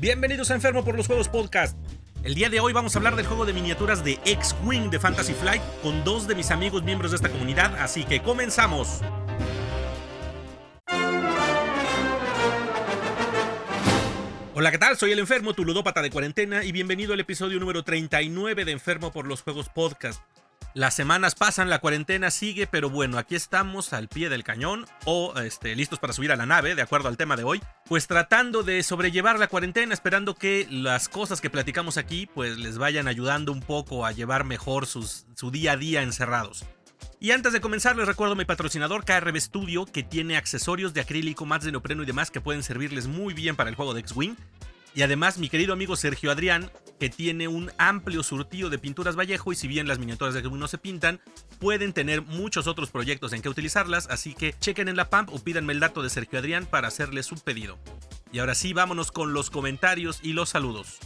Bienvenidos a Enfermo por los Juegos Podcast. El día de hoy vamos a hablar del juego de miniaturas de X-Wing de Fantasy Flight con dos de mis amigos miembros de esta comunidad, así que comenzamos. Hola, ¿qué tal? Soy el Enfermo, tu ludópata de cuarentena, y bienvenido al episodio número 39 de Enfermo por los Juegos Podcast. Las semanas pasan, la cuarentena sigue, pero bueno, aquí estamos al pie del cañón o listos para subir a la nave, de acuerdo al tema de hoy, pues tratando de sobrellevar la cuarentena, esperando que las cosas que platicamos aquí pues les vayan ayudando un poco a llevar mejor su día a día encerrados. Y antes de comenzar les recuerdo mi patrocinador KRB Studio, que tiene accesorios de acrílico, mats de neopreno y demás que pueden servirles muy bien para el juego de X-Wing. Y además mi querido amigo Sergio Adrián, que tiene un amplio surtido de pinturas Vallejo, y si bien las miniaturas de X-Wing no se pintan, pueden tener muchos otros proyectos en que utilizarlas, así que chequen en la PAMP o pídanme el dato de Sergio Adrián para hacerles su pedido. Y ahora sí, vámonos con los comentarios y los saludos.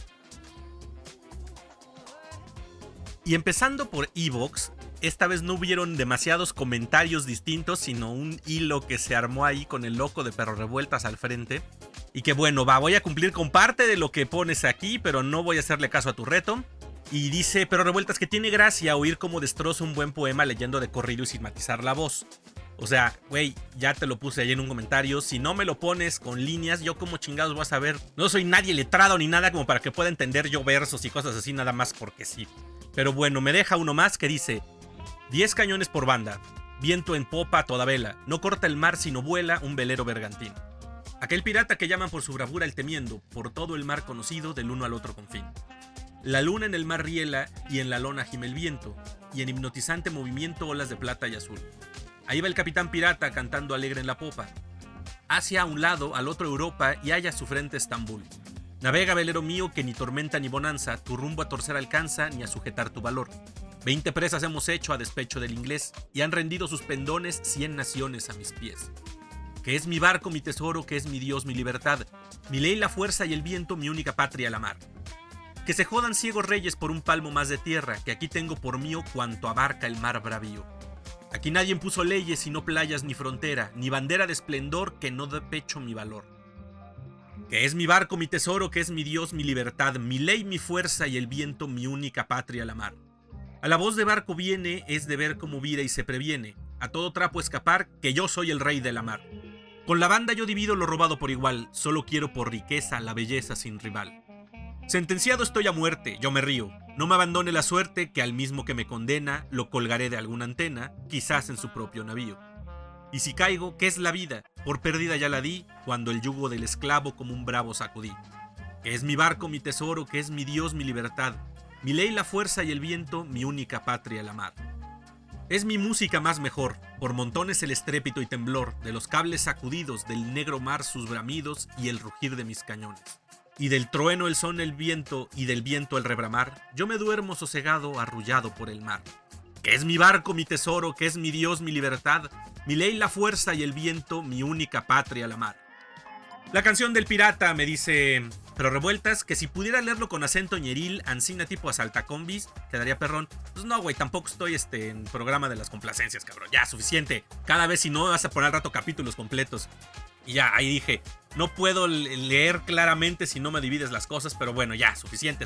Y empezando por Evox, esta vez no hubieron demasiados comentarios distintos, sino un hilo que se armó ahí con el loco de Perro Revueltas al frente. Y que bueno, voy a cumplir con parte de lo que pones aquí, pero no voy a hacerle caso a tu reto. Y dice Perro Revueltas que tiene gracia oír cómo destroza un buen poema leyendo de corrido y sin matizar la voz. O sea, güey, ya te lo puse ahí en un comentario. Si no me lo pones con líneas, yo como chingados voy a saber. No soy nadie letrado ni nada como para que pueda entender yo versos y cosas así nada más porque sí. Pero bueno, me deja uno más que dice: 10 cañones por banda, viento en popa a toda vela, no corta el mar sino vuela un velero bergantín. Aquel pirata que llaman por su bravura el temiendo, por todo el mar conocido del uno al otro confín. La luna en el mar riela y en la lona gime el viento, y en hipnotizante movimiento olas de plata y azul. Ahí va el capitán pirata cantando alegre en la popa. Hacia un lado, al otro Europa, y halla su frente Estambul. Navega, velero mío, que ni tormenta ni bonanza tu rumbo a torcer alcanza ni a sujetar tu valor. 20 presas hemos hecho a despecho del inglés, y han rendido sus pendones 100 naciones a mis pies. Que es mi barco, mi tesoro, que es mi Dios, mi libertad, mi ley, la fuerza y el viento, mi única patria, la mar. Que se jodan ciegos reyes por un palmo más de tierra, que aquí tengo por mío cuanto abarca el mar bravío. Aquí nadie impuso leyes, sino playas ni frontera, ni bandera de esplendor que no dé pecho mi valor. Que es mi barco, mi tesoro, que es mi Dios, mi libertad, mi ley, mi fuerza y el viento, mi única patria, la mar. A la voz de barco viene, es de ver cómo vira y se previene, a todo trapo escapar, que yo soy el rey de la mar. Con la banda yo divido lo robado por igual, solo quiero por riqueza la belleza sin rival. Sentenciado estoy a muerte, yo me río, no me abandone la suerte, que al mismo que me condena, lo colgaré de alguna antena, quizás en su propio navío. Y si caigo, ¿qué es la vida? Por perdida ya la di, cuando el yugo del esclavo como un bravo sacudí. Que es mi barco, mi tesoro, que es mi Dios, mi libertad, mi ley, la fuerza y el viento, mi única patria, la mar. Es mi música más mejor, por montones el estrépito y temblor de los cables sacudidos, del negro mar sus bramidos y el rugir de mis cañones. Y del trueno el son el viento y del viento el rebramar, yo me duermo sosegado arrullado por el mar. Que es mi barco, mi tesoro, que es mi Dios, mi libertad, mi ley, la fuerza y el viento, mi única patria, la mar. La canción del pirata, me dice Pero Revueltas, que si pudiera leerlo con acento ñeril, ancina tipo asaltacombis, quedaría perrón. Pues no, güey, tampoco estoy en programa de las complacencias, cabrón. Ya, suficiente. Cada vez si no vas a poner al rato capítulos completos. Y ya, ahí dije, no puedo leer claramente si no me divides las cosas, pero bueno, ya, suficiente.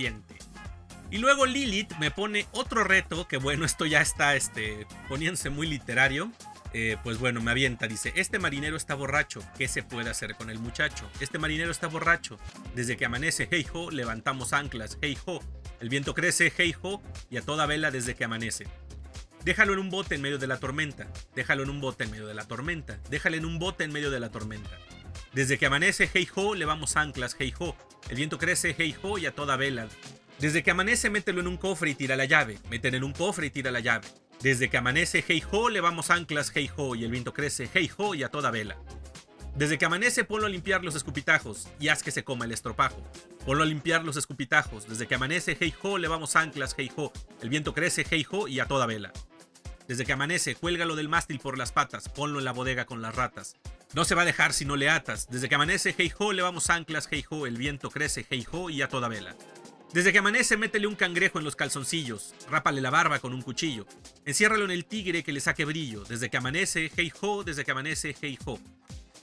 Y luego Lilith me pone otro reto, que bueno, esto ya está poniéndose muy literario. Pues bueno, me avienta, dice: este marinero está borracho, ¿qué se puede hacer con el muchacho? Este marinero está borracho, desde que amanece, hey ho, levantamos anclas, hey ho, el viento crece, hey ho, y a toda vela desde que amanece. Déjalo en un bote en medio de la tormenta, déjalo en un bote en medio de la tormenta, déjalo en un bote en medio de la tormenta. Desde que amanece, hey ho, levamos anclas, hey ho, el viento crece, hey ho, y a toda vela. Desde que amanece, mételo en un cofre y tira la llave, mételo en un cofre y tira la llave. Desde que amanece, hey ho, levamos anclas, hey ho, y el viento crece, hey ho, y a toda vela. Desde que amanece, ponlo a limpiar los escupitajos, y haz que se coma el estropajo. Ponlo a limpiar los escupitajos, desde que amanece, hey ho, levamos anclas, hey ho, el viento crece, hey ho, y a toda vela. Desde que amanece, cuélgalo del mástil por las patas, ponlo en la bodega con las ratas. No se va a dejar si no le atas. Desde que amanece, hey ho, levamos anclas, hey ho, el viento crece, hey ho, y a toda vela. Desde que amanece, métele un cangrejo en los calzoncillos, rápale la barba con un cuchillo, enciérralo en el tigre que le saque brillo. Desde que amanece, hey ho, desde que amanece, hey ho.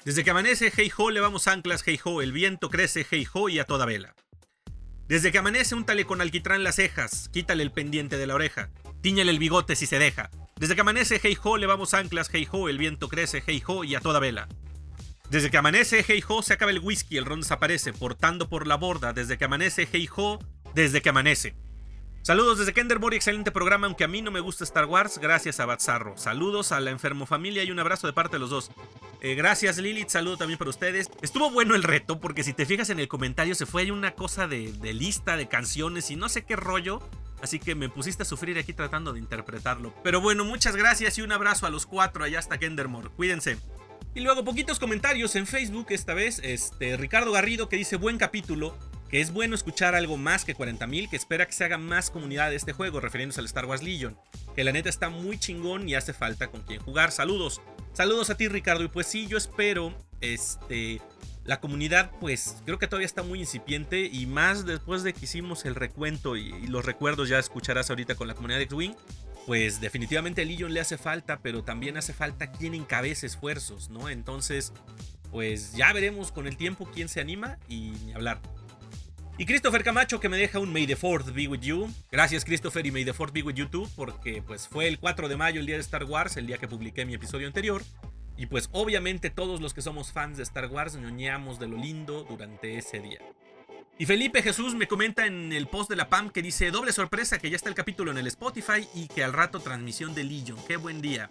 Desde que amanece, hey ho, levamos anclas, hey ho, el viento crece, hey ho, y a toda vela. Desde que amanece, úntale con alquitrán las cejas, quítale el pendiente de la oreja, tíñale el bigote si se deja. Desde que amanece, hey ho, levamos anclas, hey ho, el viento crece, hey ho, y a toda vela. Desde que amanece, hey ho, se acaba el whisky, el ron desaparece, portando por la borda. Desde que amanece, hey ho, desde que amanece. Saludos desde Kenderbury, excelente programa, aunque a mí no me gusta Star Wars, gracias a Batzarro. Saludos a la enfermo familia y un abrazo de parte de los dos. Gracias Lilith, saludo también para ustedes. Estuvo bueno el reto, porque si te fijas en el comentario se fue ahí una cosa de lista de canciones y no sé qué rollo. Así que me pusiste a sufrir aquí tratando de interpretarlo. Pero bueno, muchas gracias y un abrazo a los 4 allá hasta Kendermore. Cuídense. Y luego poquitos comentarios en Facebook esta vez. Ricardo Garrido que dice buen capítulo. Que es bueno escuchar algo más que 40.000, que espera que se haga más comunidad de este juego, refiriéndose al Star Wars Legion. Que la neta está muy chingón y hace falta con quien jugar. Saludos. Saludos a ti, Ricardo. Y pues sí, yo espero, la comunidad, pues creo que todavía está muy incipiente. Y más después de que hicimos el recuento y los recuerdos ya escucharás ahorita con la comunidad de X-Wing. Pues definitivamente a Legion le hace falta, pero también hace falta quien encabece esfuerzos, ¿no? Entonces, pues ya veremos con el tiempo quién se anima y ni hablar. Y Christopher Camacho que me deja un May the 4th be with you. Gracias Christopher y May the 4th be with you too, porque pues fue el 4 de mayo el día de Star Wars, el día que publiqué mi episodio anterior. Y pues obviamente todos los que somos fans de Star Wars ñoñeamos de lo lindo durante ese día. Y Felipe Jesús me comenta en el post de la PAM que dice doble sorpresa que ya está el capítulo en el Spotify y que al rato transmisión de Legion. ¡Qué buen día!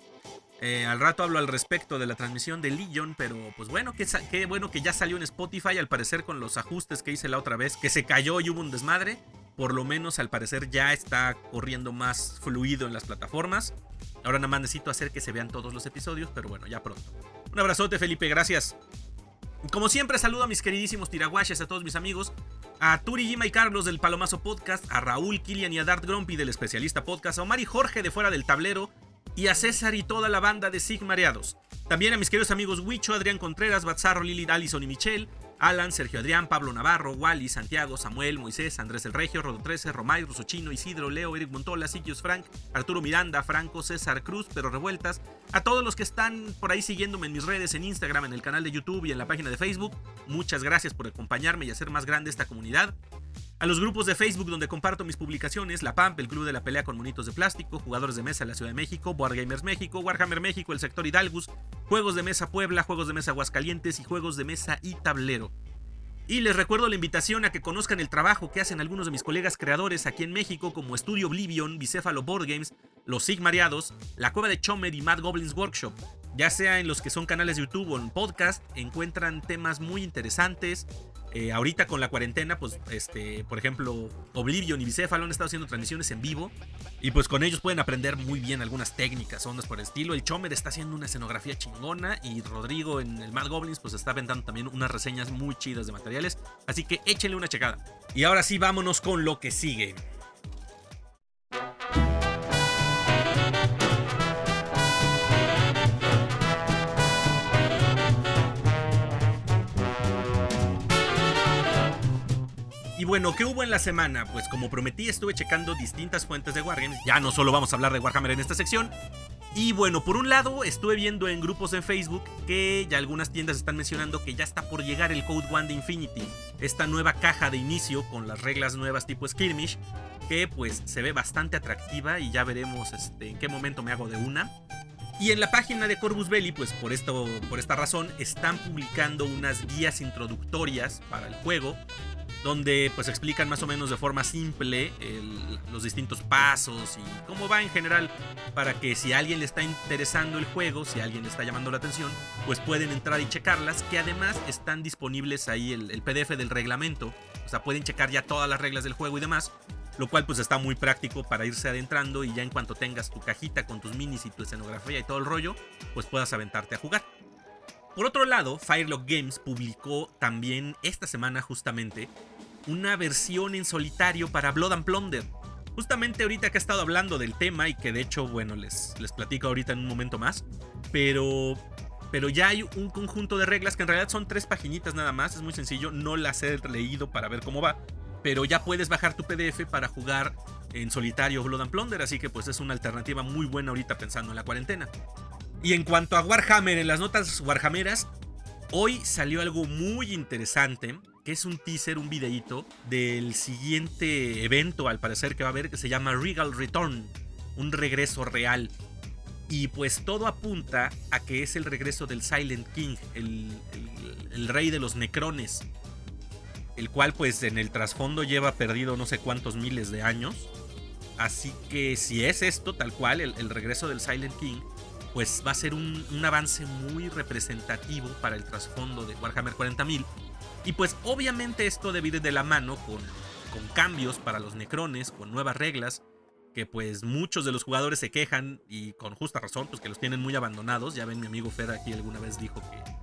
Al rato hablo al respecto de la transmisión de Legion, pero pues bueno, qué bueno que ya salió en Spotify, al parecer con los ajustes que hice la otra vez, que se cayó y hubo un desmadre, por lo menos al parecer ya está corriendo más fluido en las plataformas. Ahora nada más necesito hacer que se vean todos los episodios, pero bueno, ya pronto. Un abrazote Felipe, gracias. Como siempre saludo a mis queridísimos tiraguaches, a todos mis amigos, a Turi, Gima y Carlos del Palomazo Podcast, a Raúl, Kilian y a Dart Grumpy del Especialista Podcast, a Omar y Jorge de Fuera del Tablero, y a César y toda la banda de Sigmareados. También a mis queridos amigos Huicho, Adrián Contreras, Batzarro, Lilith, Allison y Michelle, Alan, Sergio Adrián, Pablo Navarro, Wally, Santiago, Samuel, Moisés, Andrés el Regio, Rodo 13, Romay, Rusochino, Isidro, Leo, Eric Montola, Siquios Frank, Arturo Miranda, Franco, César Cruz, Pero Revueltas, a todos los que están por ahí siguiéndome en mis redes, en Instagram, en el canal de YouTube y en la página de Facebook. Muchas gracias por acompañarme y hacer más grande esta comunidad. A los grupos de Facebook donde comparto mis publicaciones, La PAMP, el Club de la Pelea con Monitos de Plástico, Jugadores de Mesa en la Ciudad de México, Board Gamers México, Warhammer México, el Sector Hidalgus, Juegos de Mesa Puebla, Juegos de Mesa Aguascalientes y Juegos de Mesa y Tablero. Y les recuerdo la invitación a que conozcan el trabajo que hacen algunos de mis colegas creadores aquí en México, como Estudio Oblivion, Bicéfalo Board Games, Los Sigmareados, La Cueva de Chomed y Mad Goblins Workshop. Ya sea en los que son canales de YouTube o en podcast, encuentran temas muy interesantes. Ahorita con la cuarentena, pues, por ejemplo, Oblivion y Bicéfalo han estado haciendo transmisiones en vivo. Y pues con ellos pueden aprender muy bien algunas técnicas, ondas por el estilo. El Chomed está haciendo una escenografía chingona. Y Rodrigo en el Mad Goblins, pues está aventando también unas reseñas muy chidas de materiales. Así que échenle una checada. Y ahora sí, vámonos con lo que sigue. Y bueno, ¿qué hubo en la semana? Pues como prometí, estuve checando distintas fuentes de Wargames. Ya no solo vamos a hablar de Warhammer en esta sección. Y bueno, por un lado, estuve viendo en grupos en Facebook que ya algunas tiendas están mencionando que ya está por llegar el Code One de Infinity. Esta nueva caja de inicio con las reglas nuevas tipo Skirmish, que pues se ve bastante atractiva y ya veremos en qué momento me hago de una. Y en la página de Corvus Belli, pues por esta razón, están publicando unas guías introductorias para el juego, donde pues explican más o menos de forma simple los distintos pasos y cómo va en general, para que si a alguien le está interesando el juego, si a alguien le está llamando la atención, pues pueden entrar y checarlas, que además están disponibles ahí el PDF del reglamento, o sea, pueden checar ya todas las reglas del juego y demás, lo cual pues está muy práctico para irse adentrando y ya en cuanto tengas tu cajita con tus minis y tu escenografía y todo el rollo, pues puedas aventarte a jugar. Por otro lado, Firelock Games publicó también esta semana justamente una versión en solitario para Blood and Plunder. Justamente ahorita que he estado hablando del tema y que de hecho, bueno, les platico ahorita en un momento más, pero ya hay un conjunto de reglas que en realidad son 3 paginitas nada más, es muy sencillo, no las he leído para ver cómo va, pero ya puedes bajar tu PDF para jugar en solitario Blood and Plunder, así que pues es una alternativa muy buena ahorita pensando en la cuarentena. Y en cuanto a Warhammer, en las notas warhammeras, Hoy salió algo muy interesante, que es un teaser, un videíto del siguiente evento, al parecer, que va a haber, que se llama Regal Return, un regreso real. Y pues todo apunta a que es el regreso del Silent King, el rey de los necrones, el cual pues en el trasfondo lleva perdido no sé cuántos miles de años. Así que si es esto tal cual, el regreso del Silent King, pues va a ser un avance muy representativo para el trasfondo de Warhammer 40.000. Y pues obviamente esto debe ir de la mano con cambios para los necrones, con nuevas reglas, que pues muchos de los jugadores se quejan, y con justa razón, pues que los tienen muy abandonados. Ya ven, mi amigo Fer aquí alguna vez dijo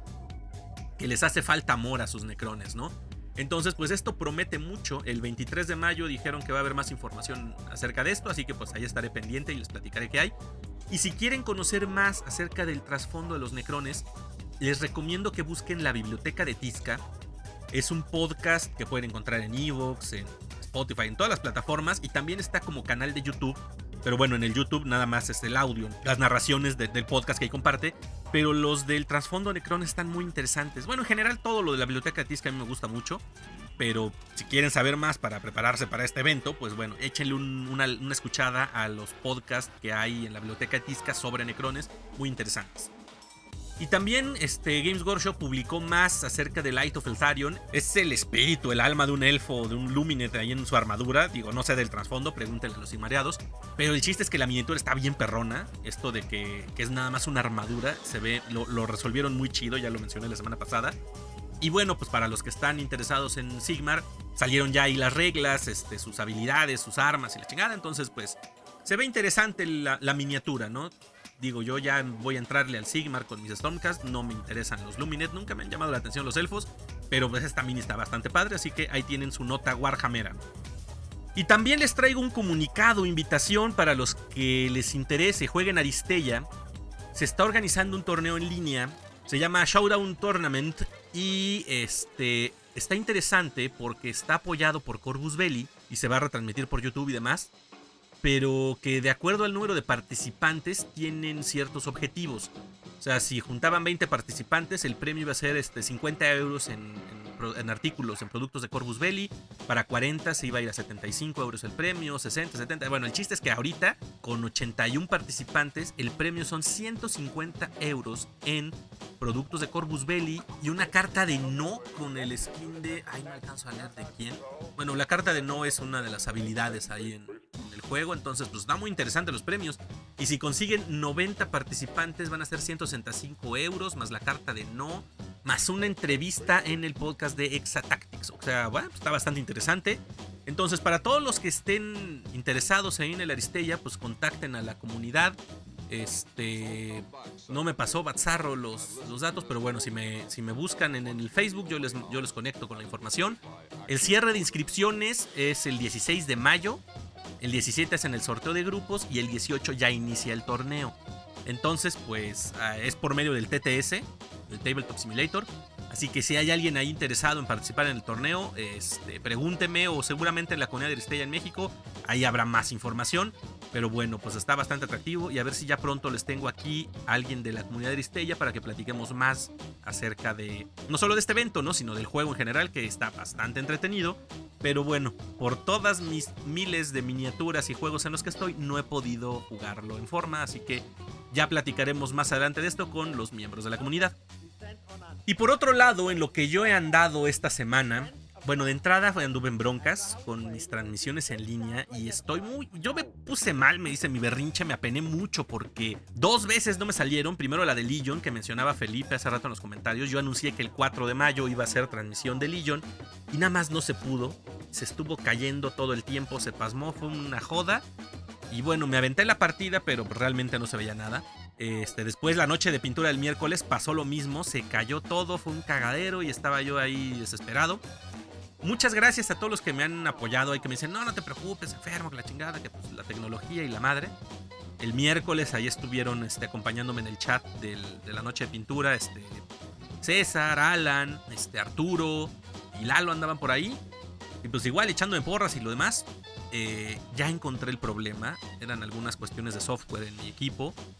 que les hace falta amor a sus necrones, ¿no? Entonces pues esto promete mucho. El 23 de mayo dijeron que va a haber más información acerca de esto, así que pues ahí estaré pendiente y les platicaré qué hay. Y si quieren conocer más acerca del trasfondo de los necrones, les recomiendo que busquen la Biblioteca de Tizca. Es un podcast que pueden encontrar en Evox, en Spotify, en todas las plataformas, y también está como canal de YouTube. Pero bueno, en el YouTube nada más es el audio, las narraciones del podcast que ahí comparte. Pero los del trasfondo Necron están muy interesantes. Bueno, en general todo lo de la Biblioteca de Tizca a mí me gusta mucho. Pero si quieren saber más para prepararse para este evento, pues bueno, échenle una escuchada a los podcasts que hay en la Biblioteca de Tizca sobre necrones, muy interesantes. Y también Games Workshop publicó más acerca de Light of Eltharion. Es el espíritu, el alma de un elfo, de un Lumineth ahí en su armadura. Digo, no sé del trasfondo, pregúntenle a los Inmareados. Pero el chiste es que la miniatura está bien perrona. Esto de que es nada más una armadura, se ve, lo resolvieron muy chido, ya lo mencioné la semana pasada. Y bueno, pues para los que están interesados en Sigmar, salieron ya ahí las reglas, sus habilidades, sus armas y la chingada. Entonces pues se ve interesante la miniatura, ¿no? Digo, yo ya voy a entrarle al Sigmar con mis Stormcast. No me interesan los Lumineth, nunca me han llamado la atención los elfos. Pero pues esta mini está bastante padre, así que ahí tienen su nota Warhammera. Y también les traigo un comunicado, invitación para los que les interese, jueguen Aristella. Se está organizando un torneo en línea, se llama Showdown Tournament. Y está interesante porque está apoyado por Corvus Belli y se va a retransmitir por YouTube y demás. Pero que de acuerdo al número de participantes tienen ciertos objetivos. O sea, si juntaban 20 participantes, el premio iba a ser 50 euros en artículos, en productos de Corvus Belli. Para 40 se iba a ir a 75 euros el premio, 60, 70. Bueno, el chiste es que ahorita, con 81 participantes, el premio son 150 euros en productos de Corvus Belli y una carta de no con el skin de... Ay, no alcanzo a leer de quién. Bueno, la carta de no es una de las habilidades ahí en el juego, entonces pues está muy interesante los premios. Y si consiguen 90 participantes van a ser 165 euros más la carta de no, más una entrevista en el podcast de Exatactics. O sea, bueno, pues está bastante interesante. Entonces para todos los que estén interesados ahí en el Aristella, pues contacten a la comunidad. No me pasó Batzarro los datos, pero bueno, si me buscan en el Facebook, yo les conecto con la información. El cierre de inscripciones es el 16 de mayo. El 17 es en el sorteo de grupos y el 18 ya inicia el torneo. Entonces, pues es por medio del TTS, el Tabletop Simulator. Así que si hay alguien ahí interesado en participar en el torneo, pregúnteme, o seguramente en la comunidad de Aristella en México, ahí habrá más información. Pero bueno, pues está bastante atractivo y a ver si ya pronto les tengo aquí a alguien de la comunidad de Aristella para que platiquemos más acerca de, no solo de este evento, ¿no?, sino del juego en general, que está bastante entretenido. Pero bueno, por todas mis miles de miniaturas y juegos en los que estoy, no he podido jugarlo en forma, así que ya platicaremos más adelante de esto con los miembros de la comunidad. Y por otro lado, en lo que yo he andado esta semana, bueno, de entrada anduve en broncas con mis transmisiones en línea y yo me puse mal, me dice mi berrinche, me apené mucho porque 2 veces no me salieron. Primero la de Legion, que mencionaba Felipe hace rato en los comentarios. Yo anuncié que el 4 de mayo iba a ser transmisión de Legion y nada más no se pudo. Se estuvo cayendo todo el tiempo, se pasmó, fue una joda. Y bueno, me aventé la partida, pero realmente no se veía nada. Después, la noche de pintura del miércoles, pasó lo mismo, se cayó todo, fue un cagadero y estaba yo ahí desesperado. Muchas gracias a todos los que me han apoyado y que me dicen, no te preocupes, enfermo, que la chingada, que pues la tecnología y la madre. El miércoles ahí estuvieron acompañándome en el chat de la noche de pintura, César, Alan, Arturo y Lalo andaban por ahí. Y pues igual echándome porras y lo demás. Ya encontré el problema. Eran algunas cuestiones de software en mi equipo.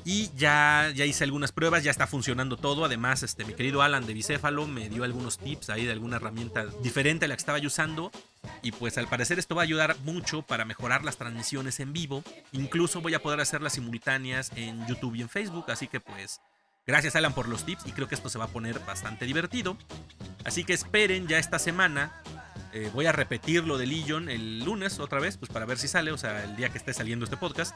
Y ya hice algunas pruebas, ya está funcionando todo. Además, mi querido Alan de Bicéfalo me dio algunos tips ahí de alguna herramienta diferente a la que estaba yo usando. Y pues al parecer esto va a ayudar mucho para mejorar las transmisiones en vivo. Incluso voy a poder hacerlas simultáneas en YouTube y en Facebook. Así que pues gracias Alan por los tips y creo que esto se va a poner bastante divertido. Así que esperen ya esta semana. Voy a repetir lo de Legion el lunes otra vez, pues para ver si sale, o sea, el día que esté saliendo este podcast.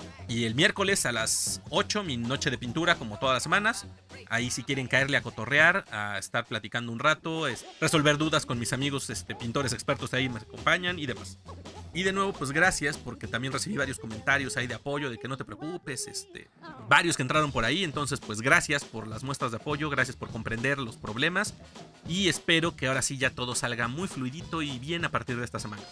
Y el miércoles a las 8, mi noche de pintura, como todas las semanas. Ahí si quieren caerle a cotorrear, a estar platicando un rato, resolver dudas con mis amigos pintores expertos ahí me acompañan y demás. Y de nuevo, pues gracias, porque también recibí varios comentarios ahí de apoyo, de que no te preocupes, varios que entraron por ahí. Entonces, pues gracias por las muestras de apoyo, gracias por comprender los problemas. Y espero que ahora sí ya todo salga muy fluidito y bien a partir de esta semana.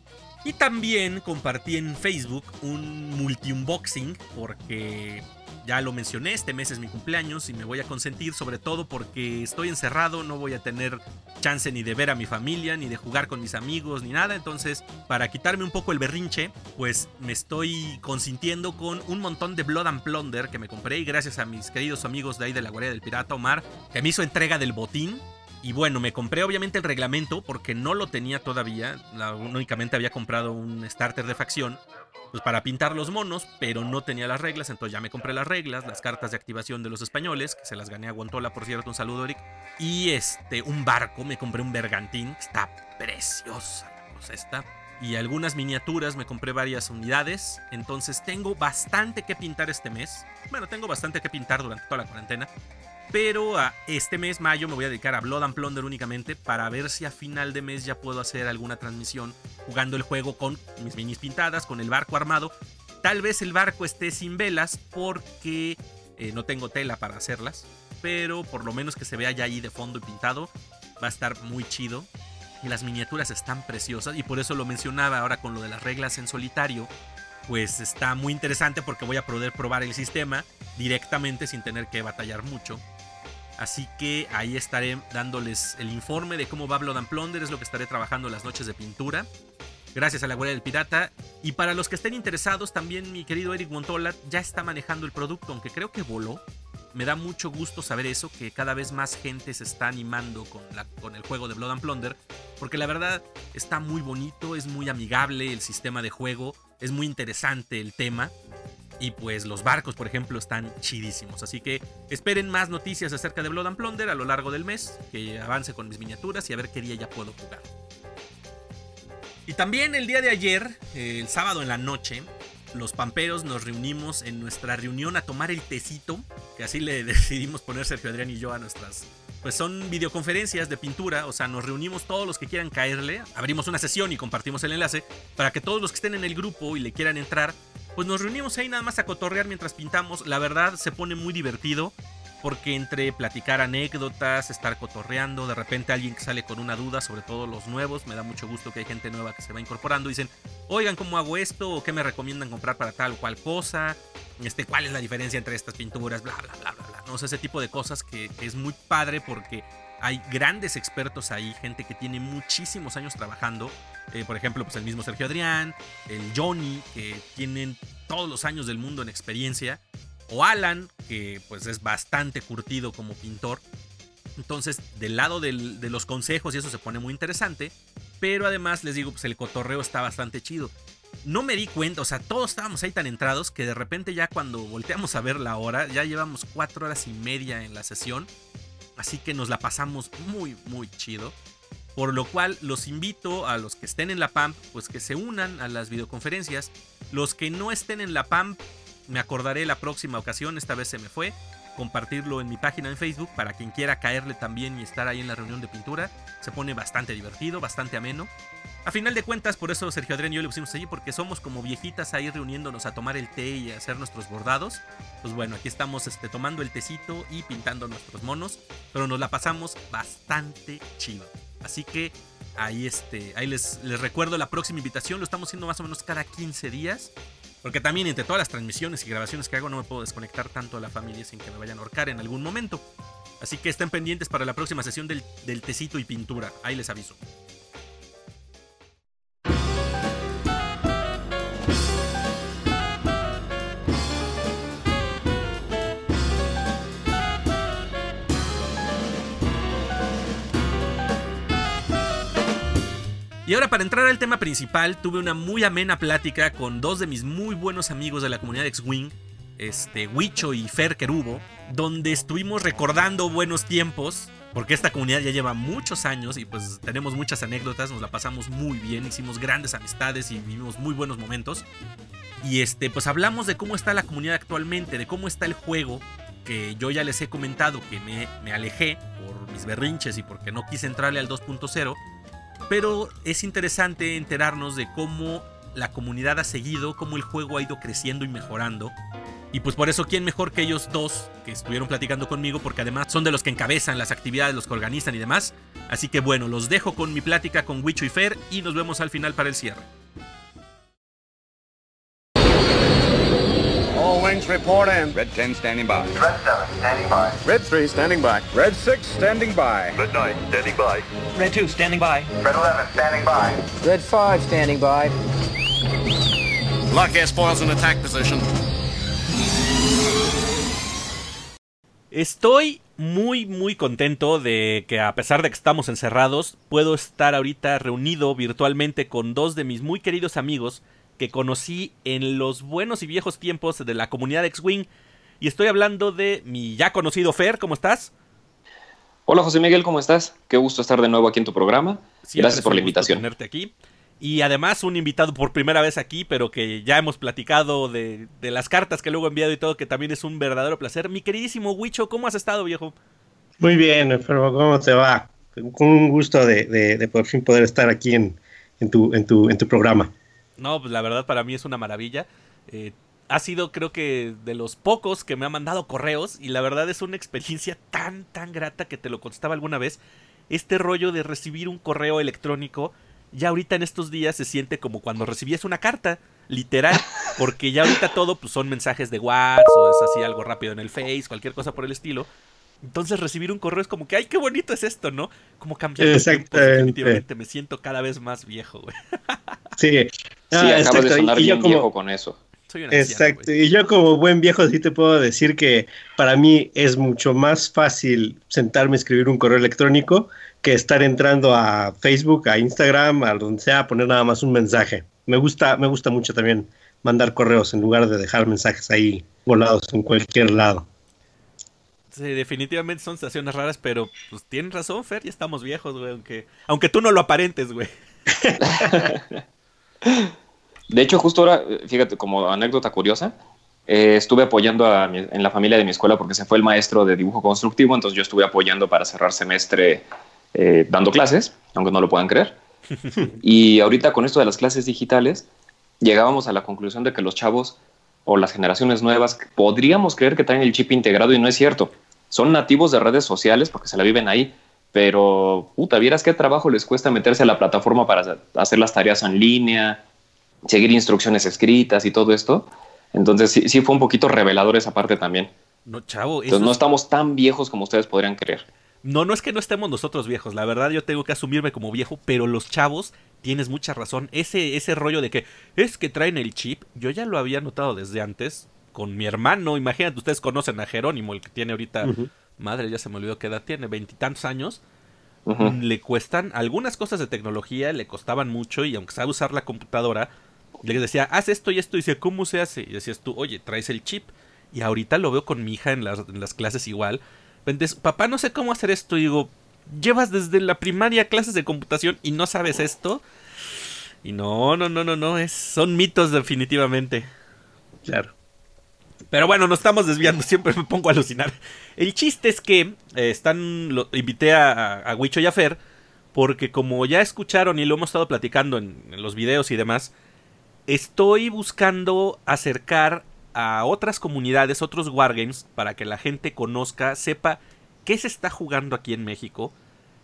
Y también compartí en Facebook un multi-unboxing porque ya lo mencioné, este mes es mi cumpleaños y me voy a consentir, sobre todo porque estoy encerrado, no voy a tener chance ni de ver a mi familia, ni de jugar con mis amigos, ni nada. Entonces, para quitarme un poco el berrinche, pues me estoy consintiendo con un montón de Blood and Plunder que me compré y gracias a mis queridos amigos de ahí de la Guardia del Pirata, Omar, que me hizo entrega del botín. Y bueno, me compré obviamente el reglamento porque no lo tenía todavía. Únicamente había comprado un starter de facción pues para pintar los monos, pero no tenía las reglas. Entonces ya me compré las reglas, las cartas de activación de los españoles, que se las gané a Guantola, por cierto, un saludo, Eric. Y un barco, me compré un bergantín, está preciosa la cosa esta. Y algunas miniaturas, me compré varias unidades. Entonces tengo bastante que pintar este mes. Bueno, tengo bastante que pintar durante toda la cuarentena. Pero a este mes, mayo, me voy a dedicar a Blood and Plunder únicamente para ver si a final de mes ya puedo hacer alguna transmisión jugando el juego con mis minis pintadas, con el barco armado. Tal vez el barco esté sin velas porque no tengo tela para hacerlas, pero por lo menos que se vea ya ahí de fondo y pintado, va a estar muy chido. Y las miniaturas están preciosas y por eso lo mencionaba ahora con lo de las reglas en solitario. Pues está muy interesante porque voy a poder probar el sistema directamente sin tener que batallar mucho. Así que ahí estaré dándoles el informe de cómo va Blood and Plunder, es lo que estaré trabajando las noches de pintura. Gracias a la Guardia del Pirata. Y para los que estén interesados, también mi querido Eric Guantola ya está manejando el producto, aunque creo que voló. Me da mucho gusto saber eso, que cada vez más gente se está animando con el juego de Blood and Plunder, porque la verdad está muy bonito, es muy amigable el sistema de juego, es muy interesante el tema. Y pues los barcos, por ejemplo, están chidísimos. Así que esperen más noticias acerca de Blood and Plunder a lo largo del mes. Que avance con mis miniaturas y a ver qué día ya puedo jugar. Y también el día de ayer, el sábado en la noche, los pamperos nos reunimos en nuestra reunión a tomar el tecito. Que así le decidimos poner Sergio Adrián y yo a nuestras... Pues son videoconferencias de pintura, o sea, nos reunimos todos los que quieran caerle, abrimos una sesión y compartimos el enlace para que todos los que estén en el grupo y le quieran entrar, pues nos reunimos ahí nada más a cotorrear mientras pintamos. La verdad se pone muy divertido porque entre platicar anécdotas, estar cotorreando, de repente alguien que sale con una duda, sobre todo los nuevos, me da mucho gusto que hay gente nueva que se va incorporando, dicen, oigan, ¿cómo hago esto? ¿O qué me recomiendan comprar para tal o cual cosa? ¿Cuál es la diferencia entre estas pinturas? Bla, bla, bla, bla, bla. No sé, ese tipo de cosas que es muy padre porque hay grandes expertos ahí, gente que tiene muchísimos años trabajando. Por ejemplo, pues el mismo Sergio Adrián, el Johnny, que tienen todos los años del mundo en experiencia. O Alan, que pues es bastante curtido como pintor. Entonces, del lado de los consejos y eso se pone muy interesante. Pero además, les digo, pues el cotorreo está bastante chido. No me di cuenta, o sea, todos estábamos ahí tan entrados que de repente ya cuando volteamos a ver la hora, ya llevamos 4 horas y media en la sesión. Así que nos la pasamos muy, muy chido. Por lo cual los invito a los que estén en la PAMP, pues que se unan a las videoconferencias. Los que no estén en la PAMP, me acordaré la próxima ocasión, esta vez se me fue, compartirlo en mi página en Facebook para quien quiera caerle también y estar ahí en la reunión de pintura. Se pone bastante divertido, bastante ameno. A final de cuentas, por eso Sergio Adrián y yo le pusimos allí, porque somos como viejitas ahí reuniéndonos a tomar el té y a hacer nuestros bordados. Pues bueno, aquí estamos tomando el tecito y pintando nuestros monos, pero nos la pasamos bastante chido. Así que ahí, ahí les recuerdo la próxima invitación, lo estamos haciendo más o menos cada 15 días. Porque también entre todas las transmisiones y grabaciones que hago no me puedo desconectar tanto a la familia sin que me vayan a ahorcar en algún momento. Así que estén pendientes para la próxima sesión del tecito y pintura. Ahí les aviso. Y ahora, para entrar al tema principal, tuve una muy amena plática con dos de mis muy buenos amigos de la comunidad de X-Wing, Huicho y Fer Kerubo, donde estuvimos recordando buenos tiempos, porque esta comunidad ya lleva muchos años y pues tenemos muchas anécdotas, nos la pasamos muy bien, hicimos grandes amistades y vivimos muy buenos momentos. Y pues hablamos de cómo está la comunidad actualmente, de cómo está el juego, que yo ya les he comentado que me alejé por mis berrinches y porque no quise entrarle al 2.0. Pero es interesante enterarnos de cómo la comunidad ha seguido, cómo el juego ha ido creciendo y mejorando. Y pues por eso, ¿quién mejor que ellos dos que estuvieron platicando conmigo? Porque además son de los que encabezan las actividades, los que organizan y demás. Así que bueno, los dejo con mi plática con Huicho y Fer y nos vemos al final para el cierre. All wings report in. Red 10 standing by. Red 7 standing by. Red 3 standing by. Red 6 standing by. Red 9 standing by. Red 2 standing by. Red 11 standing by. Red 5 standing by. Lock S-foils in attack position. Estoy muy contento de que, a pesar de que estamos encerrados, puedo estar ahorita reunido virtualmente con dos de mis muy queridos amigos que conocí en los buenos y viejos tiempos de la comunidad de X-Wing. Y estoy hablando de mi ya conocido Fer. ¿Cómo estás? Hola José Miguel, ¿cómo estás? Qué gusto estar de nuevo aquí en tu programa. Siempre Gracias por la es un gusto invitación. tenerte aquí. Y además un invitado por primera vez aquí, pero que ya hemos platicado de las cartas que luego he enviado y todo, que también es un verdadero placer. Mi queridísimo Huicho, ¿cómo has estado, viejo? Muy bien, pero ¿cómo te va? Con un gusto de por fin poder estar aquí en tu programa. No, pues la verdad para mí es una maravilla. Ha sido, creo que, de los pocos que me ha mandado correos, y la verdad es una experiencia tan grata que te lo contestaba alguna vez. Este rollo de recibir un correo electrónico, ya ahorita en estos días se siente como cuando recibías una carta, literal, porque ya ahorita todo pues son mensajes de WhatsApp o es así algo rápido en el Face, cualquier cosa por el estilo. Entonces recibir un correo es como que, ¡ay, qué bonito es esto!, ¿no? Como cambiando el tiempo, definitivamente me siento cada vez más viejo, güey. Sí, acabas de sonar bien viejo con eso. Soy un anciano, exacto, güey. y yo como buen viejo sí te puedo decir que para mí es mucho más fácil sentarme a escribir un correo electrónico que estar entrando a Facebook, a Instagram, a donde sea, a poner nada más un mensaje. Me gusta mucho también mandar correos en lugar de dejar mensajes ahí volados en cualquier lado. Sí, definitivamente son situaciones raras, pero pues tienes razón, Fer, ya estamos viejos, güey, aunque tú no lo aparentes, güey. De hecho, justo ahora, fíjate, como anécdota curiosa, estuve apoyando en la familia de mi escuela porque se fue el maestro de dibujo constructivo, entonces yo estuve apoyando para cerrar semestre dando clases, aunque no lo puedan creer. Y ahorita con esto de las clases digitales, llegábamos a la conclusión de que los chavos o las generaciones nuevas podríamos creer que traen el chip integrado y no es cierto. Son nativos de redes sociales porque se la viven ahí, pero puta, vieras qué trabajo les cuesta meterse a la plataforma para hacer las tareas en línea, seguir instrucciones escritas y todo esto. Entonces sí fue un poquito revelador esa parte también. No, chavo. Entonces no estamos tan viejos como ustedes podrían creer. No es que no estemos nosotros viejos. La verdad yo tengo que asumirme como viejo, pero los chavos, tienes mucha razón. Ese rollo de que es que traen el chip, yo ya lo había notado desde antes con mi hermano. Imagínate, ustedes conocen a Jerónimo, el que tiene ahorita, madre, ya se me olvidó qué edad tiene, 20 y tantos años. Le cuestan algunas cosas de tecnología, le costaban mucho, y aunque sabe usar la computadora, le decía, haz esto y esto, y decía, ¿cómo se hace? Y decías tú, oye, traes el chip. Y ahorita lo veo con mi hija en las clases igual. Entonces, papá, no sé cómo hacer esto. Y digo, llevas desde la primaria clases de computación y no sabes esto. Y no, son mitos definitivamente. Claro. Pero bueno, nos estamos desviando, siempre me pongo a alucinar. El chiste es que invité a Huicho y a Fer, porque como ya escucharon y lo hemos estado platicando en los videos y demás, estoy buscando acercar a otras comunidades, otros wargames, para que la gente conozca, sepa qué se está jugando aquí en México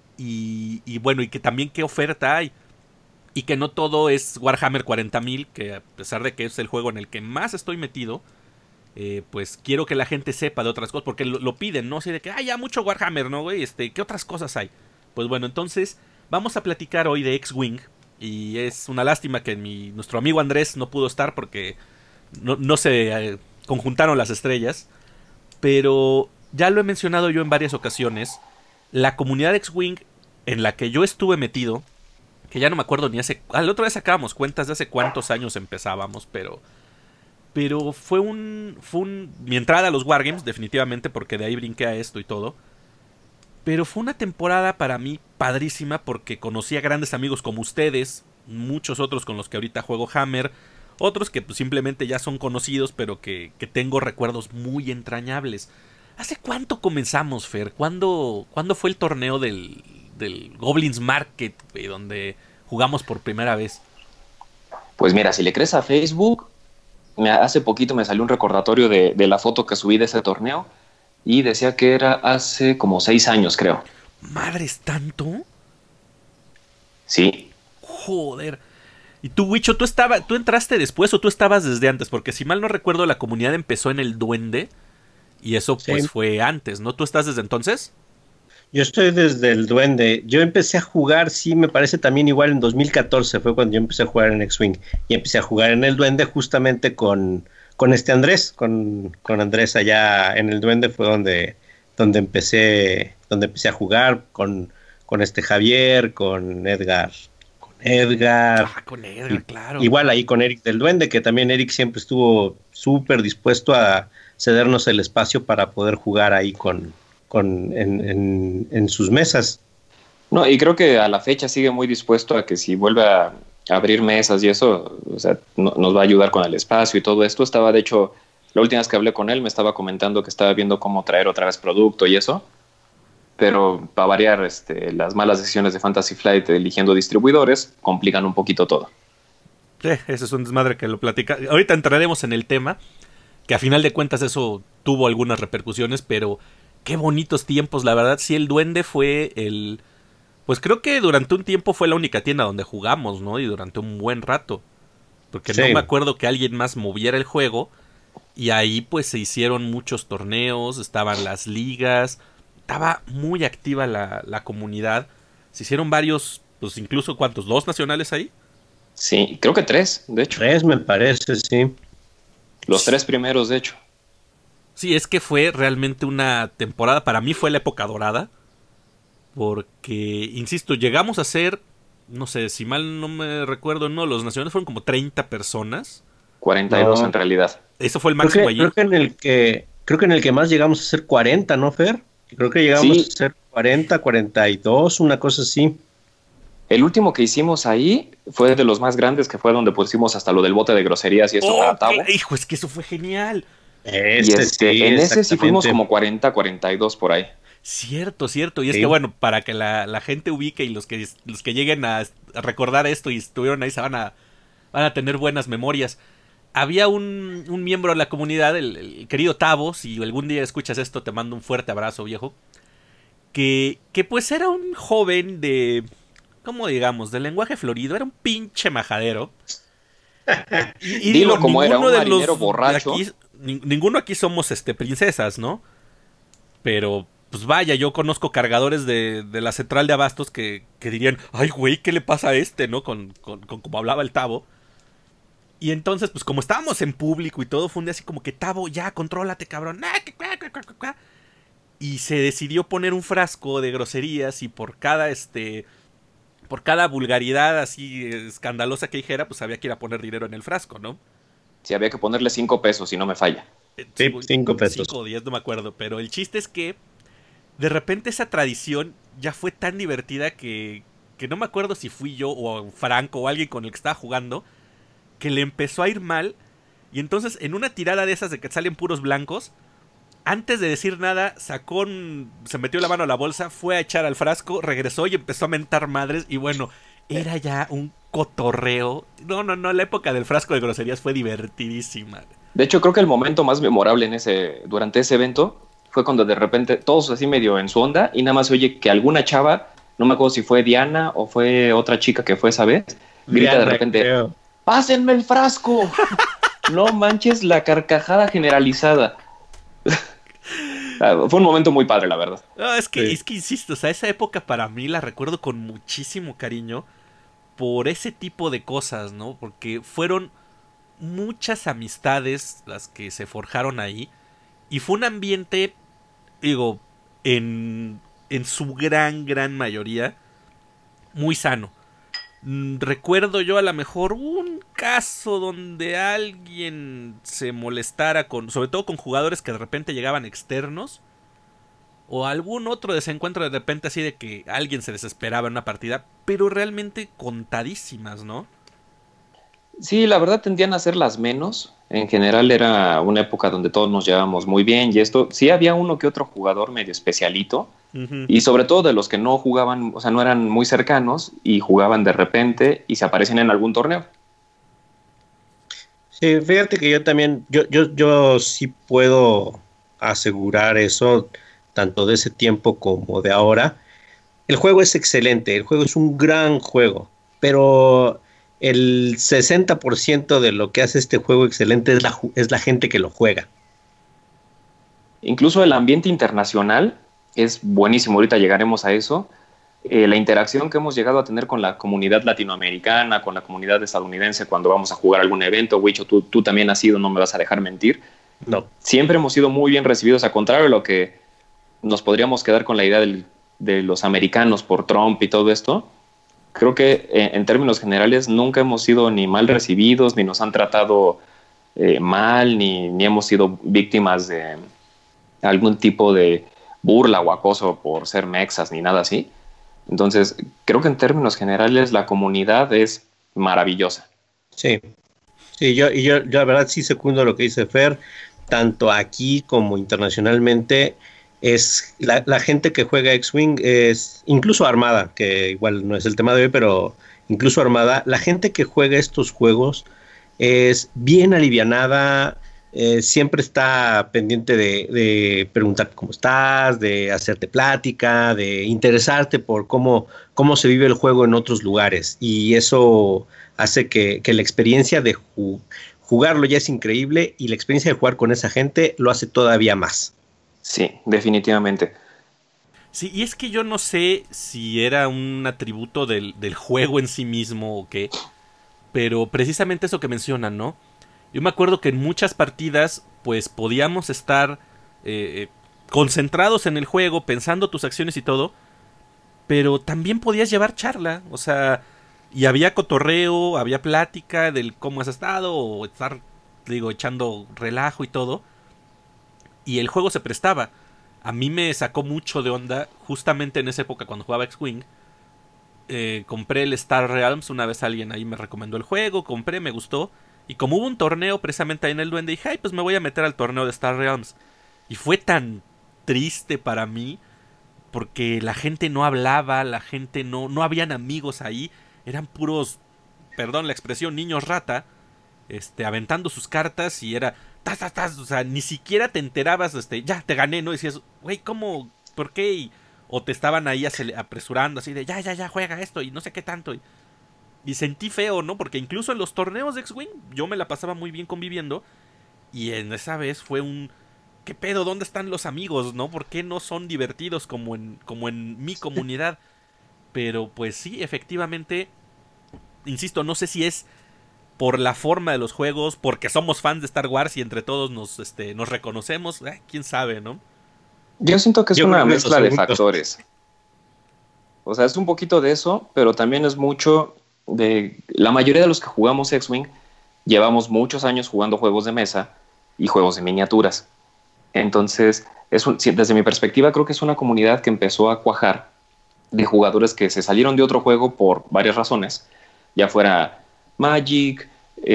y bueno, y que también qué oferta hay. Y que no todo es Warhammer 40.000, que a pesar de que es el juego en el que más estoy metido, pues quiero que la gente sepa de otras cosas, porque lo piden, ¿no? Así de que, ya mucho Warhammer, ¿no, güey? ¿Qué otras cosas hay? Pues bueno, entonces vamos a platicar hoy de X-Wing, y es una lástima que nuestro amigo Andrés no pudo estar porque no se conjuntaron las estrellas, pero ya lo he mencionado yo en varias ocasiones, la comunidad X-Wing en la que yo estuve metido que ya no me acuerdo ni hace... La otra vez sacábamos cuentas de hace cuántos años empezábamos, pero fue mi entrada a los Wargames, definitivamente, porque de ahí brinqué a esto y todo. Pero fue una temporada para mí padrísima porque conocí a grandes amigos como ustedes, muchos otros con los que ahorita juego Hammer, otros que pues, simplemente ya son conocidos, pero que tengo recuerdos muy entrañables. ¿Hace cuánto comenzamos, Fer? ¿Cuándo fue el torneo del Goblins Market, donde jugamos por primera vez? Pues mira, si le crees a Facebook, hace poquito me salió un recordatorio de la foto que subí de ese torneo y decía que era hace como 6 años, creo. ¿Madres tanto? Sí. Joder. ¿Y tú, Wicho, tú entraste después o tú estabas desde antes? Porque si mal no recuerdo, la comunidad empezó en el Duende y eso pues fue antes, ¿no? ¿Tú estás desde entonces? Yo estoy desde el Duende. Yo empecé a jugar, sí, me parece también igual en 2014 fue cuando yo empecé a jugar en X-Wing. Y empecé a jugar en el Duende justamente con Andrés. Con Andrés allá en el Duende fue donde empecé a jugar con Javier, con Edgar. Con Edgar, claro. Igual ahí con Eric del Duende, que también Eric siempre estuvo súper dispuesto a cedernos el espacio para poder jugar ahí en sus mesas. No, y creo que a la fecha sigue muy dispuesto a que si vuelve a abrir mesas y eso, o sea, nos va a ayudar con el espacio y todo esto. Estaba, de hecho, la última vez que hablé con él me estaba comentando que estaba viendo cómo traer otra vez producto y eso, pero para variar, las malas decisiones de Fantasy Flight eligiendo distribuidores complican un poquito todo. Sí, ese es un desmadre que lo platica. Ahorita entraremos en el tema, que a final de cuentas eso tuvo algunas repercusiones, pero qué bonitos tiempos, la verdad. Sí, el Duende fue pues creo que durante un tiempo fue la única tienda donde jugamos, ¿no? Y durante un buen rato. Porque sí, no me acuerdo que alguien más moviera el juego. Y ahí pues se hicieron muchos torneos, estaban las ligas, estaba muy activa la comunidad. Se hicieron varios, pues incluso, ¿cuántos? ¿2 nacionales ahí? Sí, creo que 3, de hecho. 3 me parece, sí. Los 3 primeros, de hecho. Sí, es que fue realmente una temporada, para mí fue la época dorada, porque, insisto, llegamos a ser, no sé, si mal no me recuerdo, no, los nacionales fueron como 30 personas. 42 en realidad. Eso fue el máximo allí. Creo que en el que más llegamos a ser 40, ¿no, Fer? Creo que llegamos a ser 40, 42, una cosa así. El último que hicimos ahí fue de los más grandes, que fue donde pusimos hasta lo del bote de groserías y esto para Tavo. Hijo, es que eso fue genial. Sí, en ese sí fuimos como 40, 42 por ahí. Cierto. Y es que bueno, para que la gente ubique y los que lleguen a recordar esto y estuvieron ahí se van a tener buenas memorias. Había un miembro de la comunidad, el querido Tavo, si algún día escuchas esto te mando un fuerte abrazo, viejo, que pues era un joven de, ¿cómo digamos?, de lenguaje florido, era un pinche majadero. Y dilo digo, como era, un marinero borracho. Ninguno aquí somos princesas, ¿no? Pero, pues vaya, yo conozco cargadores de la central de abastos que dirían, ay, güey, ¿qué le pasa a ¿no? Con como hablaba el Tavo. Y entonces, pues como estábamos en público y todo, fue un día así como que, Tavo, ya, contrólate, cabrón. Y se decidió poner un frasco de groserías y por cada vulgaridad así escandalosa que dijera, pues había que ir a poner dinero en el frasco, ¿no? Sí, había que ponerle 5 pesos, si no me falla. Sí, 5 pesos. 5 o 10, no me acuerdo. Pero el chiste es que de repente esa tradición ya fue tan divertida que no me acuerdo si fui yo o Franco o alguien con el que estaba jugando, que le empezó a ir mal. Y entonces en una tirada de esas de que salen puros blancos, antes de decir nada, se metió la mano a la bolsa, fue a echar al frasco, regresó y empezó a mentar madres. Y bueno, era ya un cotorreo. No, la época del frasco de groserías fue divertidísima. De hecho, creo que el momento más memorable durante ese evento fue cuando de repente todos así medio en su onda y nada más se oye que alguna chava, no me acuerdo si fue Diana o fue otra chica que fue esa vez, grita Diana, de repente, creo. ¡Pásenme el frasco! No manches la carcajada generalizada. Fue un momento muy padre, la verdad. No, es que insisto, o sea, esa época para mí la recuerdo con muchísimo cariño por ese tipo de cosas, ¿no? Porque fueron muchas amistades las que se forjaron ahí y fue un ambiente, digo, en su gran mayoría muy sano. Recuerdo yo a lo mejor un caso donde alguien se molestara sobre todo con jugadores que de repente llegaban externos, o algún otro desencuentro de repente así de que alguien se desesperaba en una partida, pero realmente contadísimas, ¿no? Sí, la verdad tendían a ser las menos. En general era una época donde todos nos llevábamos muy bien y esto, sí había uno que otro jugador medio especialito, y sobre todo de los que no jugaban, o sea, no eran muy cercanos y jugaban de repente y se aparecían en algún torneo. Sí, fíjate que yo también, yo sí puedo asegurar eso, tanto de ese tiempo como de ahora. El juego es excelente, el juego es un gran juego, pero el 60% de lo que hace este juego excelente es la gente que lo juega. Incluso el ambiente internacional es buenísimo, ahorita llegaremos a eso. La interacción que hemos llegado a tener con la comunidad latinoamericana, con la comunidad estadounidense cuando vamos a jugar algún evento, Wicho, tú también has sido, no me vas a dejar mentir. No. Siempre hemos sido muy bien recibidos, a contrario de lo que nos podríamos quedar con la idea de los americanos por Trump y todo esto. Creo que en términos generales nunca hemos sido ni mal recibidos, ni nos han tratado mal, ni hemos sido víctimas de algún tipo de burla o acoso por ser mexas, ni nada así. Entonces, creo que en términos generales la comunidad es maravillosa. Sí, yo la verdad sí secundo lo que dice Fer, tanto aquí como internacionalmente. Es la gente que juega X-Wing, es incluso armada, que igual no es el tema de hoy, pero incluso armada, la gente que juega estos juegos es bien alivianada, siempre está pendiente de preguntar cómo estás, de hacerte plática, de interesarte por cómo se vive el juego en otros lugares, y eso hace que la experiencia de jugarlo ya es increíble, y la experiencia de jugar con esa gente lo hace todavía más. Sí, definitivamente. Sí, y es que yo no sé si era un atributo del juego en sí mismo o qué, pero precisamente eso que mencionan, ¿no? Yo me acuerdo que en muchas partidas, pues podíamos estar concentrados en el juego, pensando tus acciones y todo, pero también podías llevar charla, o sea, y había cotorreo, había plática del cómo has estado, o estar, digo, echando relajo y todo. Y el juego se prestaba. A mí me sacó mucho de onda, justamente en esa época cuando jugaba X-Wing. Compré el Star Realms, una vez alguien ahí me recomendó el juego, compré, me gustó. Y como hubo un torneo precisamente ahí en el Duende, dije, ay, pues me voy a meter al torneo de Star Realms. Y fue tan triste para mí, porque la gente no hablaba, la gente no habían amigos ahí. Eran puros, perdón la expresión, niños rata, aventando sus cartas y era... O sea, ni siquiera te enterabas, ya, te gané, ¿no? Y decías, güey, ¿cómo? ¿Por qué? O te estaban ahí apresurando, así de, ya, juega esto, y no sé qué tanto. Y sentí feo, ¿no? Porque incluso en los torneos de X-Wing, yo me la pasaba muy bien conviviendo, y en esa vez fue un, ¿qué pedo? ¿Dónde están los amigos, no? ¿Por qué no son divertidos como en mi comunidad? Pero, pues sí, efectivamente, insisto, no sé si es por la forma de los juegos, porque somos fans de Star Wars y entre todos nos reconocemos, quién sabe, ¿no? Yo siento que es una mezcla de factores. O sea, es un poquito de eso, pero también es mucho de... La mayoría de los que jugamos X-Wing llevamos muchos años jugando juegos de mesa y juegos de miniaturas. Entonces, desde mi perspectiva, creo que es una comunidad que empezó a cuajar de jugadores que se salieron de otro juego por varias razones, ya fuera Magic,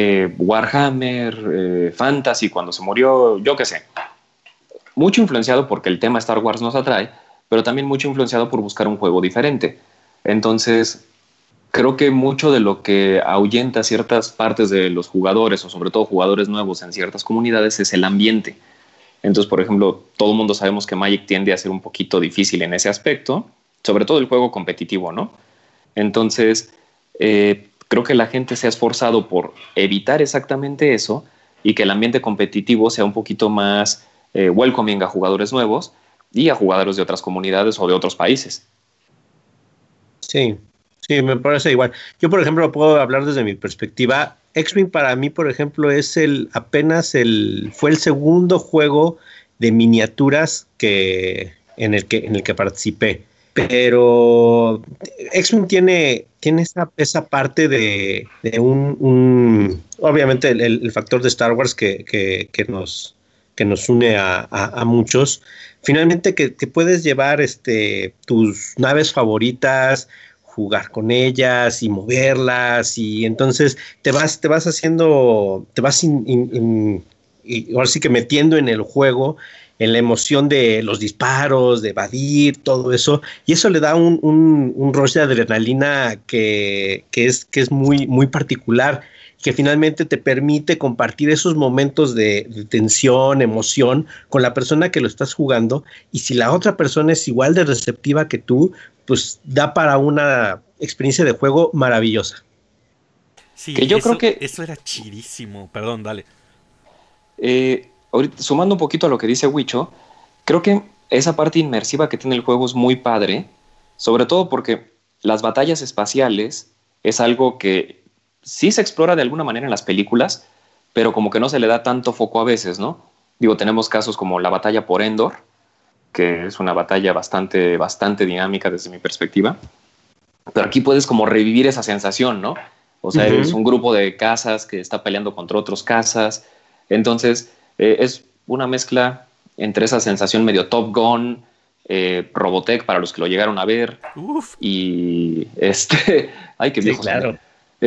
Warhammer, Fantasy cuando se murió, yo qué sé. Mucho influenciado porque el tema Star Wars nos atrae, pero también mucho influenciado por buscar un juego diferente. Entonces, creo que mucho de lo que ahuyenta ciertas partes de los jugadores, o sobre todo jugadores nuevos en ciertas comunidades, es el ambiente. Entonces, por ejemplo, todo el mundo sabemos que Magic tiende a ser un poquito difícil en ese aspecto, sobre todo el juego competitivo, ¿no? Entonces, creo que la gente se ha esforzado por evitar exactamente eso y que el ambiente competitivo sea un poquito más welcoming a jugadores nuevos y a jugadores de otras comunidades o de otros países. Sí, me parece igual. Yo, por ejemplo, puedo hablar desde mi perspectiva. X-Wing para mí, por ejemplo, es fue el segundo juego de miniaturas en el que participé. pero X-Wing tiene esa parte de obviamente el factor de Star Wars que nos une a muchos. Finalmente que puedes llevar tus naves favoritas, jugar con ellas y moverlas, y entonces te vas haciendo, y ahora sí que metiendo en el juego, en la emoción de los disparos, de evadir, todo eso, y eso le da un rush de adrenalina que es muy, muy particular, que finalmente te permite compartir esos momentos de tensión, emoción con la persona que lo estás jugando, y si la otra persona es igual de receptiva que tú, pues da para una experiencia de juego maravillosa. Sí, que yo creo que eso era chidísimo. Perdón, dale. Ahorita, sumando un poquito a lo que dice Wicho, creo que esa parte inmersiva que tiene el juego es muy padre, sobre todo porque las batallas espaciales es algo que sí se explora de alguna manera en las películas, pero como que no se le da tanto foco a veces, ¿no? Digo, tenemos casos como la batalla por Endor, que es una batalla bastante dinámica desde mi perspectiva, pero aquí puedes como revivir esa sensación, ¿no? O sea, es un grupo de cazas que está peleando contra otros cazas, entonces es una mezcla entre esa sensación medio Top Gun, Robotech para los que lo llegaron a ver. Uf. Y ay, qué viejo. Sí, claro.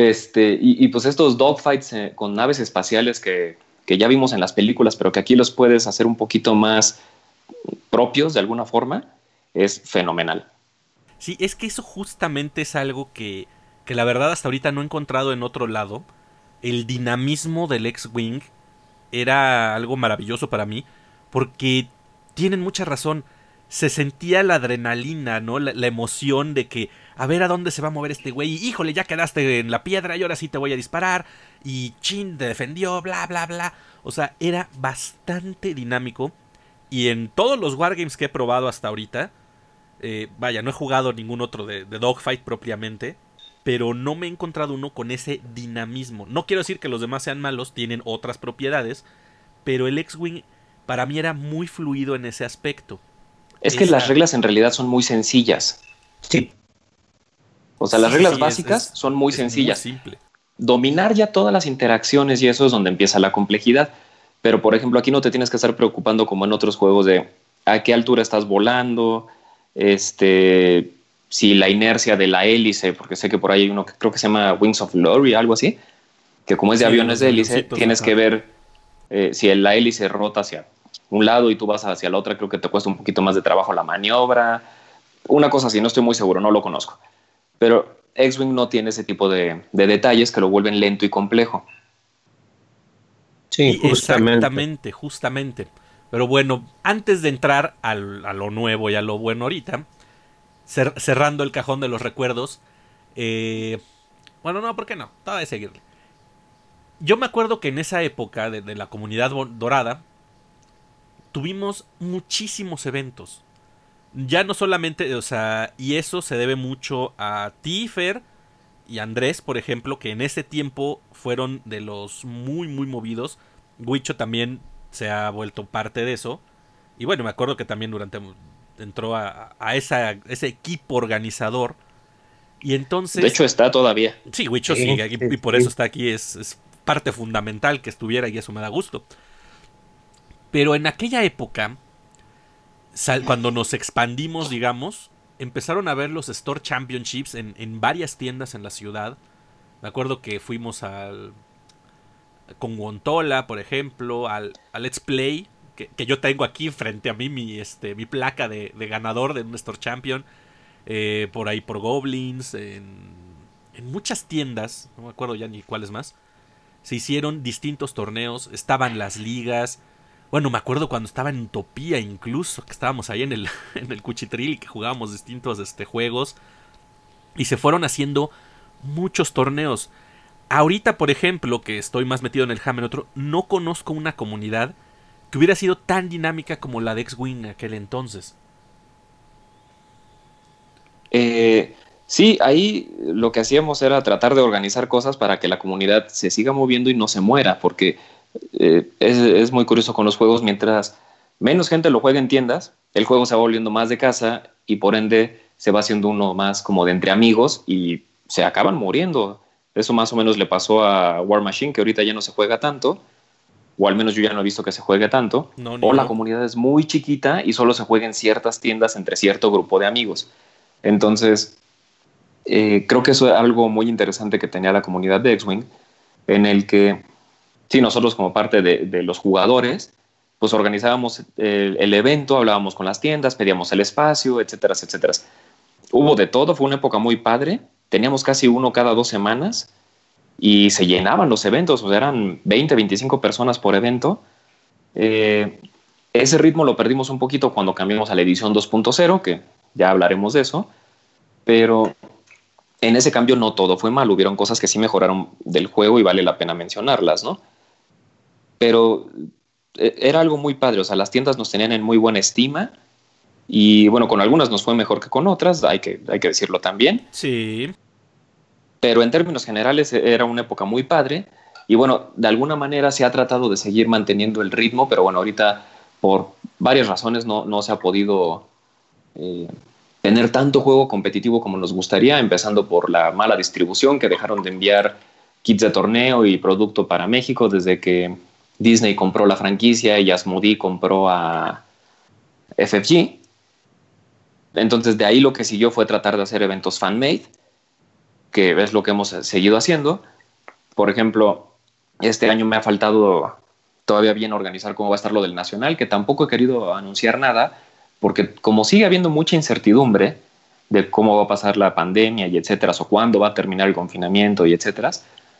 Y pues estos dogfights con naves espaciales que ya vimos en las películas, pero que aquí los puedes hacer un poquito más propios de alguna forma, es fenomenal. Sí, es que eso justamente es algo que la verdad hasta ahorita no he encontrado en otro lado. El dinamismo del X-Wing era algo maravilloso para mí, porque tienen mucha razón. Se sentía la adrenalina, ¿no? La emoción de que, a ver a dónde se va a mover este güey. Y, híjole, ya quedaste en la piedra y ahora sí te voy a disparar. Y chin, te defendió, bla, bla, bla. O sea, era bastante dinámico. Y en todos los wargames que he probado hasta ahorita, vaya, no he jugado ningún otro de Dogfight propiamente, pero no me he encontrado uno con ese dinamismo. No quiero decir que los demás sean malos, tienen otras propiedades, pero el X-Wing para mí era muy fluido en ese aspecto. Es que las reglas en realidad son muy sencillas. Sí. O sea, las reglas básicas son muy sencillas. Muy simple. Dominar ya todas las interacciones y eso es donde empieza la complejidad. Pero, por ejemplo, aquí no te tienes que estar preocupando como en otros juegos de a qué altura estás volando, si la inercia de la hélice, porque sé que por ahí hay uno que creo que se llama Wings of Glory, algo así, que como es de aviones de hélice, tienes que ver si la hélice rota hacia un lado y tú vas hacia la otra, creo que te cuesta un poquito más de trabajo la maniobra, una cosa así, no estoy muy seguro, no lo conozco. Pero X-Wing no tiene ese tipo de detalles que lo vuelven lento y complejo. Sí, justamente. Pero bueno, antes de entrar a lo nuevo y a lo bueno ahorita, cerrando el cajón de los recuerdos, bueno, no, ¿por qué no? Todavía de seguirle. Yo me acuerdo que en esa época de la comunidad dorada, tuvimos muchísimos eventos. Ya no solamente, o sea, y eso se debe mucho a ti, Fer, y Andrés, por ejemplo, que en ese tiempo fueron de los muy, muy movidos. Wicho también se ha vuelto parte de eso. Y bueno, me acuerdo que también entró a ese equipo organizador. Y entonces... De hecho, está todavía. Sí, Wicho sigue, y por eso está aquí. Es parte fundamental que estuviera y eso me da gusto. Pero en aquella época, cuando nos expandimos, digamos, empezaron a ver los Store Championships en varias tiendas en la ciudad. Me acuerdo que fuimos con Wontola, por ejemplo, al Let's Play, que yo tengo aquí frente a mí mi placa de ganador de un Store Champion. Por ahí por Goblins, en muchas tiendas, no me acuerdo ya ni cuáles más, se hicieron distintos torneos, estaban las ligas. Bueno, me acuerdo cuando estaba en Utopía incluso, que estábamos ahí en el Cuchitril y que jugábamos distintos juegos. Y se fueron haciendo muchos torneos. Ahorita, por ejemplo, que estoy más metido en el Hammer, no conozco una comunidad que hubiera sido tan dinámica como la de X-Wing en aquel entonces. Sí, ahí lo que hacíamos era tratar de organizar cosas para que la comunidad se siga moviendo y no se muera, porque es muy curioso con los juegos, mientras menos gente lo juegue en tiendas, el juego se va volviendo más de casa y por ende se va haciendo uno más como de entre amigos y se acaban muriendo. Eso más o menos le pasó a War Machine, que ahorita ya no se juega tanto, o al menos yo ya no he visto que se juegue tanto, o la comunidad es muy chiquita y solo se juega en ciertas tiendas entre cierto grupo de amigos. Entonces, creo que eso es algo muy interesante que tenía la comunidad de X-Wing, en el que, sí, nosotros como parte de los jugadores, pues organizábamos el evento, hablábamos con las tiendas, pedíamos el espacio, etcétera, etcétera. Hubo de todo, fue una época muy padre, teníamos casi uno cada 2 semanas y se llenaban los eventos, o sea, eran 20, 25 personas por evento. Ese ritmo lo perdimos un poquito cuando cambiamos a la edición 2.0, que ya hablaremos de eso, pero en ese cambio no todo fue mal, hubieron cosas que sí mejoraron del juego y vale la pena mencionarlas, ¿no? Pero era algo muy padre, o sea, las tiendas nos tenían en muy buena estima y bueno, con algunas nos fue mejor que con otras, hay que decirlo también. Sí. Pero en términos generales era una época muy padre y bueno, de alguna manera se ha tratado de seguir manteniendo el ritmo, pero bueno, ahorita por varias razones no se ha podido tener tanto juego competitivo como nos gustaría, empezando por la mala distribución, que dejaron de enviar kits de torneo y producto para México desde que Disney compró la franquicia y Asmodee compró a FFG. Entonces de ahí lo que siguió fue tratar de hacer eventos fan-made, que es lo que hemos seguido haciendo. Por ejemplo, este año me ha faltado todavía bien organizar cómo va a estar lo del Nacional, que tampoco he querido anunciar nada, porque como sigue habiendo mucha incertidumbre de cómo va a pasar la pandemia y etcétera, o cuándo va a terminar el confinamiento y etcétera,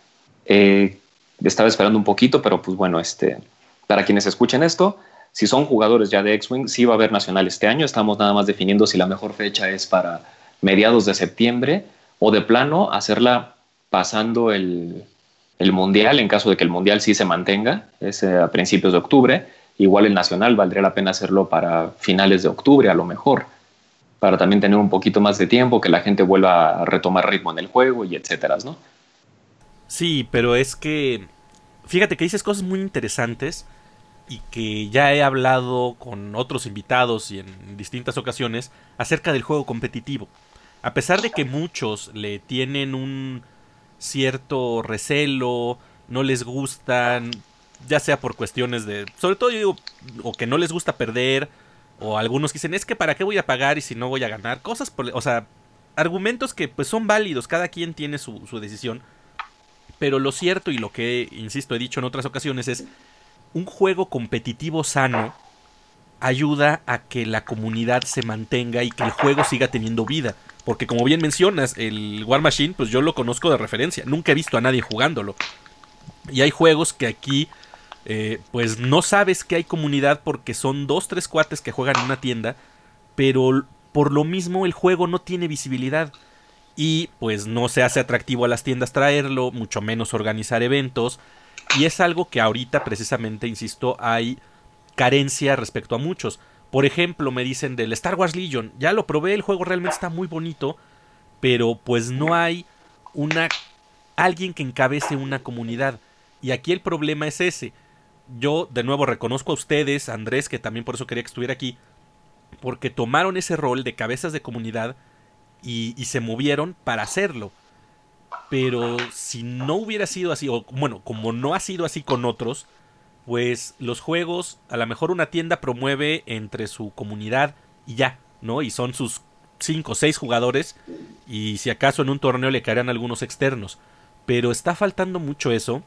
estaba esperando un poquito, pero pues bueno, para quienes escuchen esto, si son jugadores ya de X-Wing, sí va a haber Nacional este año. Estamos nada más definiendo si la mejor fecha es para mediados de septiembre o de plano hacerla pasando el Mundial, en caso de que el Mundial sí se mantenga, es a principios de octubre. Igual el Nacional valdría la pena hacerlo para finales de octubre a lo mejor, para también tener un poquito más de tiempo, que la gente vuelva a retomar ritmo en el juego y etcétera, ¿no? Sí, pero es que fíjate que dices cosas muy interesantes y que ya he hablado con otros invitados y en distintas ocasiones acerca del juego competitivo. A pesar de que muchos le tienen un cierto recelo, no les gustan, ya sea por cuestiones de, sobre todo yo digo, o que no les gusta perder, o algunos que dicen, es que para qué voy a pagar y si no voy a ganar, cosas por, o sea, argumentos que pues son válidos, cada quien tiene su decisión, pero lo cierto y lo que, insisto, he dicho en otras ocasiones es, un juego competitivo sano ayuda a que la comunidad se mantenga y que el juego siga teniendo vida. Porque como bien mencionas, el War Machine, pues yo lo conozco de referencia. Nunca he visto a nadie jugándolo. Y hay juegos que aquí, pues no sabes que hay comunidad porque son 2, 3 cuates que juegan en una tienda. Pero por lo mismo el juego no tiene visibilidad. Y pues no se hace atractivo a las tiendas traerlo, mucho menos organizar eventos. Y es algo que ahorita precisamente, insisto, hay carencia respecto a muchos. Por ejemplo, me dicen del Star Wars Legion. Ya lo probé, el juego realmente está muy bonito, pero pues no hay alguien que encabece una comunidad. Y aquí el problema es ese. Yo de nuevo reconozco a ustedes, Andrés, que también por eso quería que estuviera aquí, porque tomaron ese rol de cabezas de comunidad y se movieron para hacerlo. Pero si no hubiera sido así, o bueno, como no ha sido así con otros, pues los juegos, a lo mejor una tienda promueve entre su comunidad y ya, ¿no? Y son sus 5 o 6 jugadores y si acaso en un torneo le caerán algunos externos. Pero está faltando mucho eso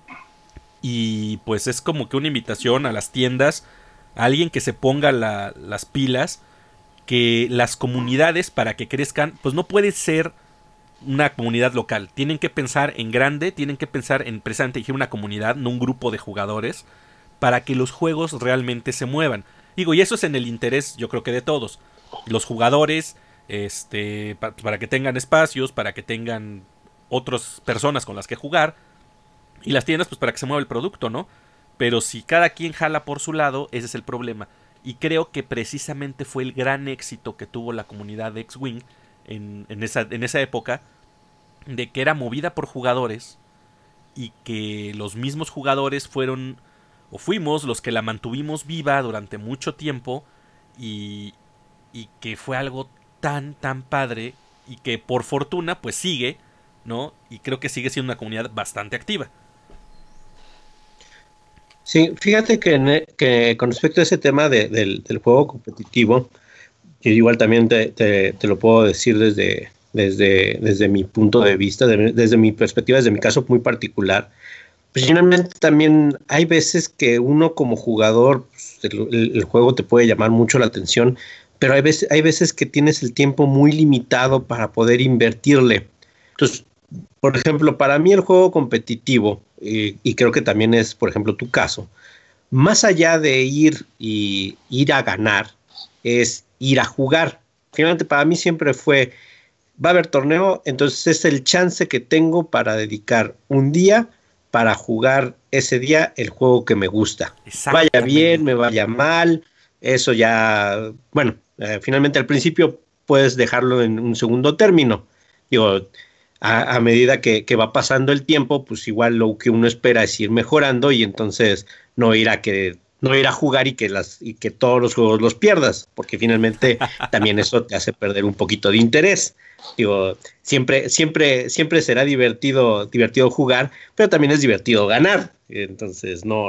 y pues es como que una invitación a las tiendas, a alguien que se ponga las pilas, que las comunidades para que crezcan, pues no puede ser una comunidad local. Tienen que pensar en grande, tienen que pensar en precisamente una comunidad, no un grupo de jugadores, para que los juegos realmente se muevan. Digo, y eso es en el interés, yo creo que de todos. Los jugadores, para que tengan espacios, para que tengan otras personas con las que jugar. Y las tiendas, pues para que se mueva el producto, ¿no? Pero si cada quien jala por su lado, ese es el problema. Y creo que precisamente fue el gran éxito que tuvo la comunidad de X-Wing en esa época, de que era movida por jugadores y que los mismos jugadores fuimos los que la mantuvimos viva durante mucho tiempo y que fue algo tan padre y que por fortuna pues sigue, ¿no? Y creo que sigue siendo una comunidad bastante activa. Sí, fíjate que con respecto a ese tema del juego competitivo, yo igual también te lo puedo decir desde mi punto de vista, desde mi perspectiva, desde mi caso muy particular. Pues finalmente también hay veces que uno como jugador, pues, el juego te puede llamar mucho la atención, pero hay veces que tienes el tiempo muy limitado para poder invertirle. Entonces, por ejemplo, para mí el juego competitivo, y creo que también es, por ejemplo, tu caso, más allá de ir a ganar, es ir a jugar. Finalmente para mí siempre fue, va a haber torneo, entonces es el chance que tengo para dedicar un día para jugar ese día el juego que me gusta. Vaya bien, me vaya mal, eso ya, bueno, finalmente al principio puedes dejarlo en un segundo término. Digo, a medida que va pasando el tiempo, pues igual lo que uno espera es ir mejorando y entonces no ir a jugar y que todos los juegos los pierdas, porque finalmente también eso te hace perder un poquito de interés. Digo, siempre será divertido jugar, pero también es divertido ganar. Entonces no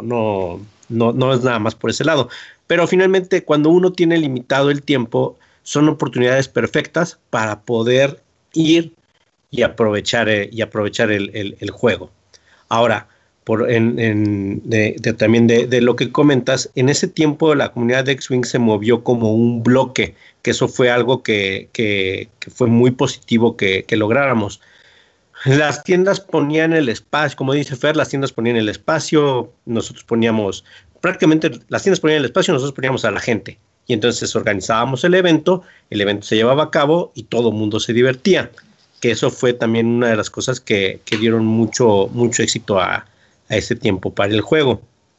es nada más por ese lado. Pero finalmente, cuando uno tiene limitado el tiempo, son oportunidades perfectas para poder ir y aprovechar el juego. Ahora, también de lo que comentas, en ese tiempo la comunidad de X-Wing se movió como un bloque, que eso fue algo que fue muy positivo que lográramos. Las tiendas ponían el espacio, como dice Fer, las tiendas ponían el espacio, nosotros poníamos, prácticamente las tiendas ponían el espacio, nosotros poníamos a la gente. Y entonces organizábamos el evento se llevaba a cabo y todo el mundo se divertía. Que eso fue también una de las cosas que dieron mucho éxito a ese tiempo para el juego.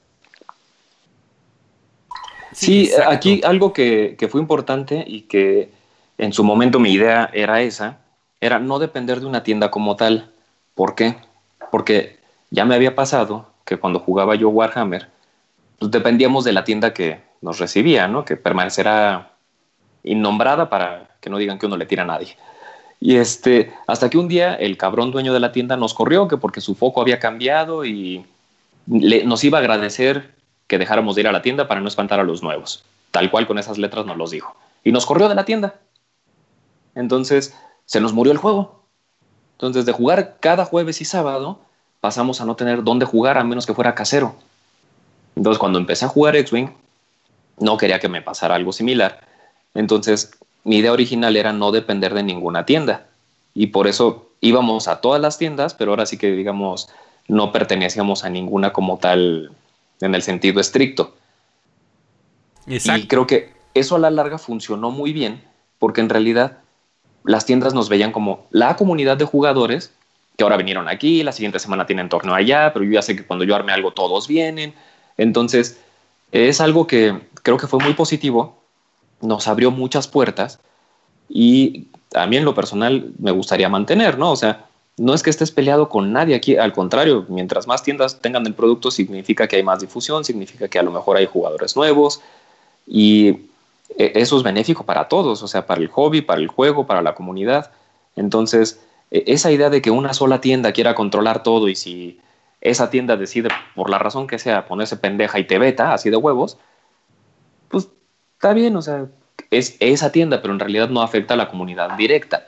Sí, aquí algo que fue importante y que en su momento mi idea era no depender de una tienda como tal. ¿Por qué? Porque ya me había pasado que cuando jugaba yo Warhammer, pues dependíamos de la tienda que nos recibía, ¿no? Que permanecerá innombrada para que no digan que uno le tira a nadie. Y hasta que un día el cabrón dueño de la tienda nos corrió, que porque su foco había cambiado y nos iba a agradecer que dejáramos de ir a la tienda para no espantar a los nuevos. Tal cual con esas letras nos los dijo. Y nos corrió de la tienda. Entonces se nos murió el juego. Entonces de jugar cada jueves y sábado pasamos a no tener dónde jugar a menos que fuera casero. Entonces cuando empecé a jugar X-Wing no quería que me pasara algo similar. Entonces mi idea original era no depender de ninguna tienda y por eso íbamos a todas las tiendas, pero ahora sí que digamos no pertenecíamos a ninguna como tal en el sentido estricto. Exacto. Y creo que eso a la larga funcionó muy bien porque en realidad las tiendas nos veían como la comunidad de jugadores que ahora vinieron aquí, la siguiente semana tienen torneo allá, pero yo ya sé que cuando yo arme algo todos vienen. Entonces es algo que creo que fue muy positivo. Nos abrió muchas puertas y a mí en lo personal me gustaría mantener, ¿no? O sea, no es que estés peleado con nadie aquí, al contrario, mientras más tiendas tengan el producto significa que hay más difusión, significa que a lo mejor hay jugadores nuevos y eso es benéfico para todos, o sea, para el hobby, para el juego, para la comunidad. Entonces, esa idea de que una sola tienda quiera controlar todo y si esa tienda decide, por la razón que sea, ponerse pendeja y te veta así de huevos, pues está bien, o sea, es esa tienda, pero en realidad no afecta a la comunidad directa.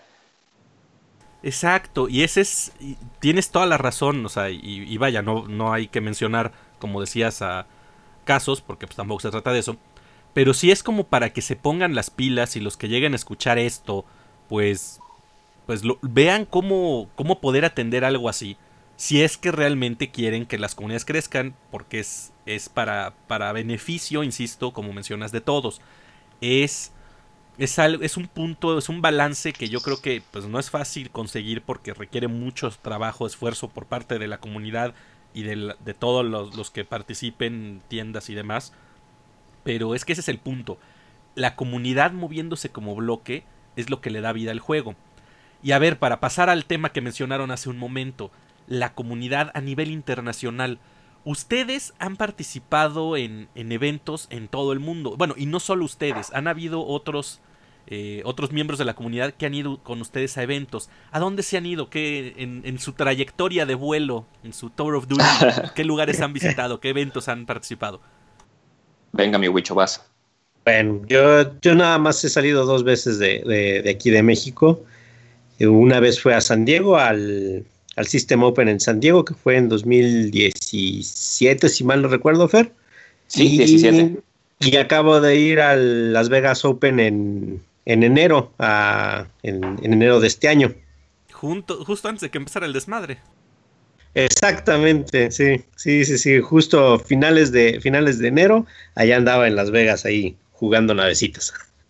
Exacto, y tienes toda la razón, o sea, y vaya, no hay que mencionar, como decías, a casos, porque pues tampoco se trata de eso, pero sí es como para que se pongan las pilas y los que lleguen a escuchar esto, pues vean cómo poder atender algo así, si es que realmente quieren que las comunidades crezcan, porque es para beneficio, insisto, como mencionas, de todos. Es un punto, es un balance que yo creo que pues no es fácil conseguir porque requiere mucho trabajo, esfuerzo por parte de la comunidad y de todos los que participen, tiendas y demás. Pero es que ese es el punto. La comunidad moviéndose como bloque es lo que le da vida al juego. Y a ver, para pasar al tema que mencionaron hace un momento, la comunidad a nivel internacional. Ustedes han participado en eventos en todo el mundo. Bueno, y no solo ustedes, han habido otros otros miembros de la comunidad que han ido con ustedes a eventos. ¿A dónde se han ido? ¿Qué, en su trayectoria de vuelo, en su Tour of Duty, qué lugares han visitado? ¿Qué eventos han participado? Venga, mi Wicho, vas. Bueno, yo nada más he salido 2 veces de aquí de México. Una vez fue a San Diego, al System Open en San Diego, que fue en 2017, si mal no recuerdo, Fer. Sí, 17. Y acabo de ir al Las Vegas Open en enero, en enero de este año. Justo antes de que empezara el desmadre. Exactamente, sí. Justo finales de enero, allá andaba en Las Vegas ahí jugando navecitas.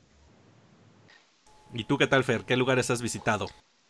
¿Y tú qué tal, Fer? ¿Qué lugares has visitado?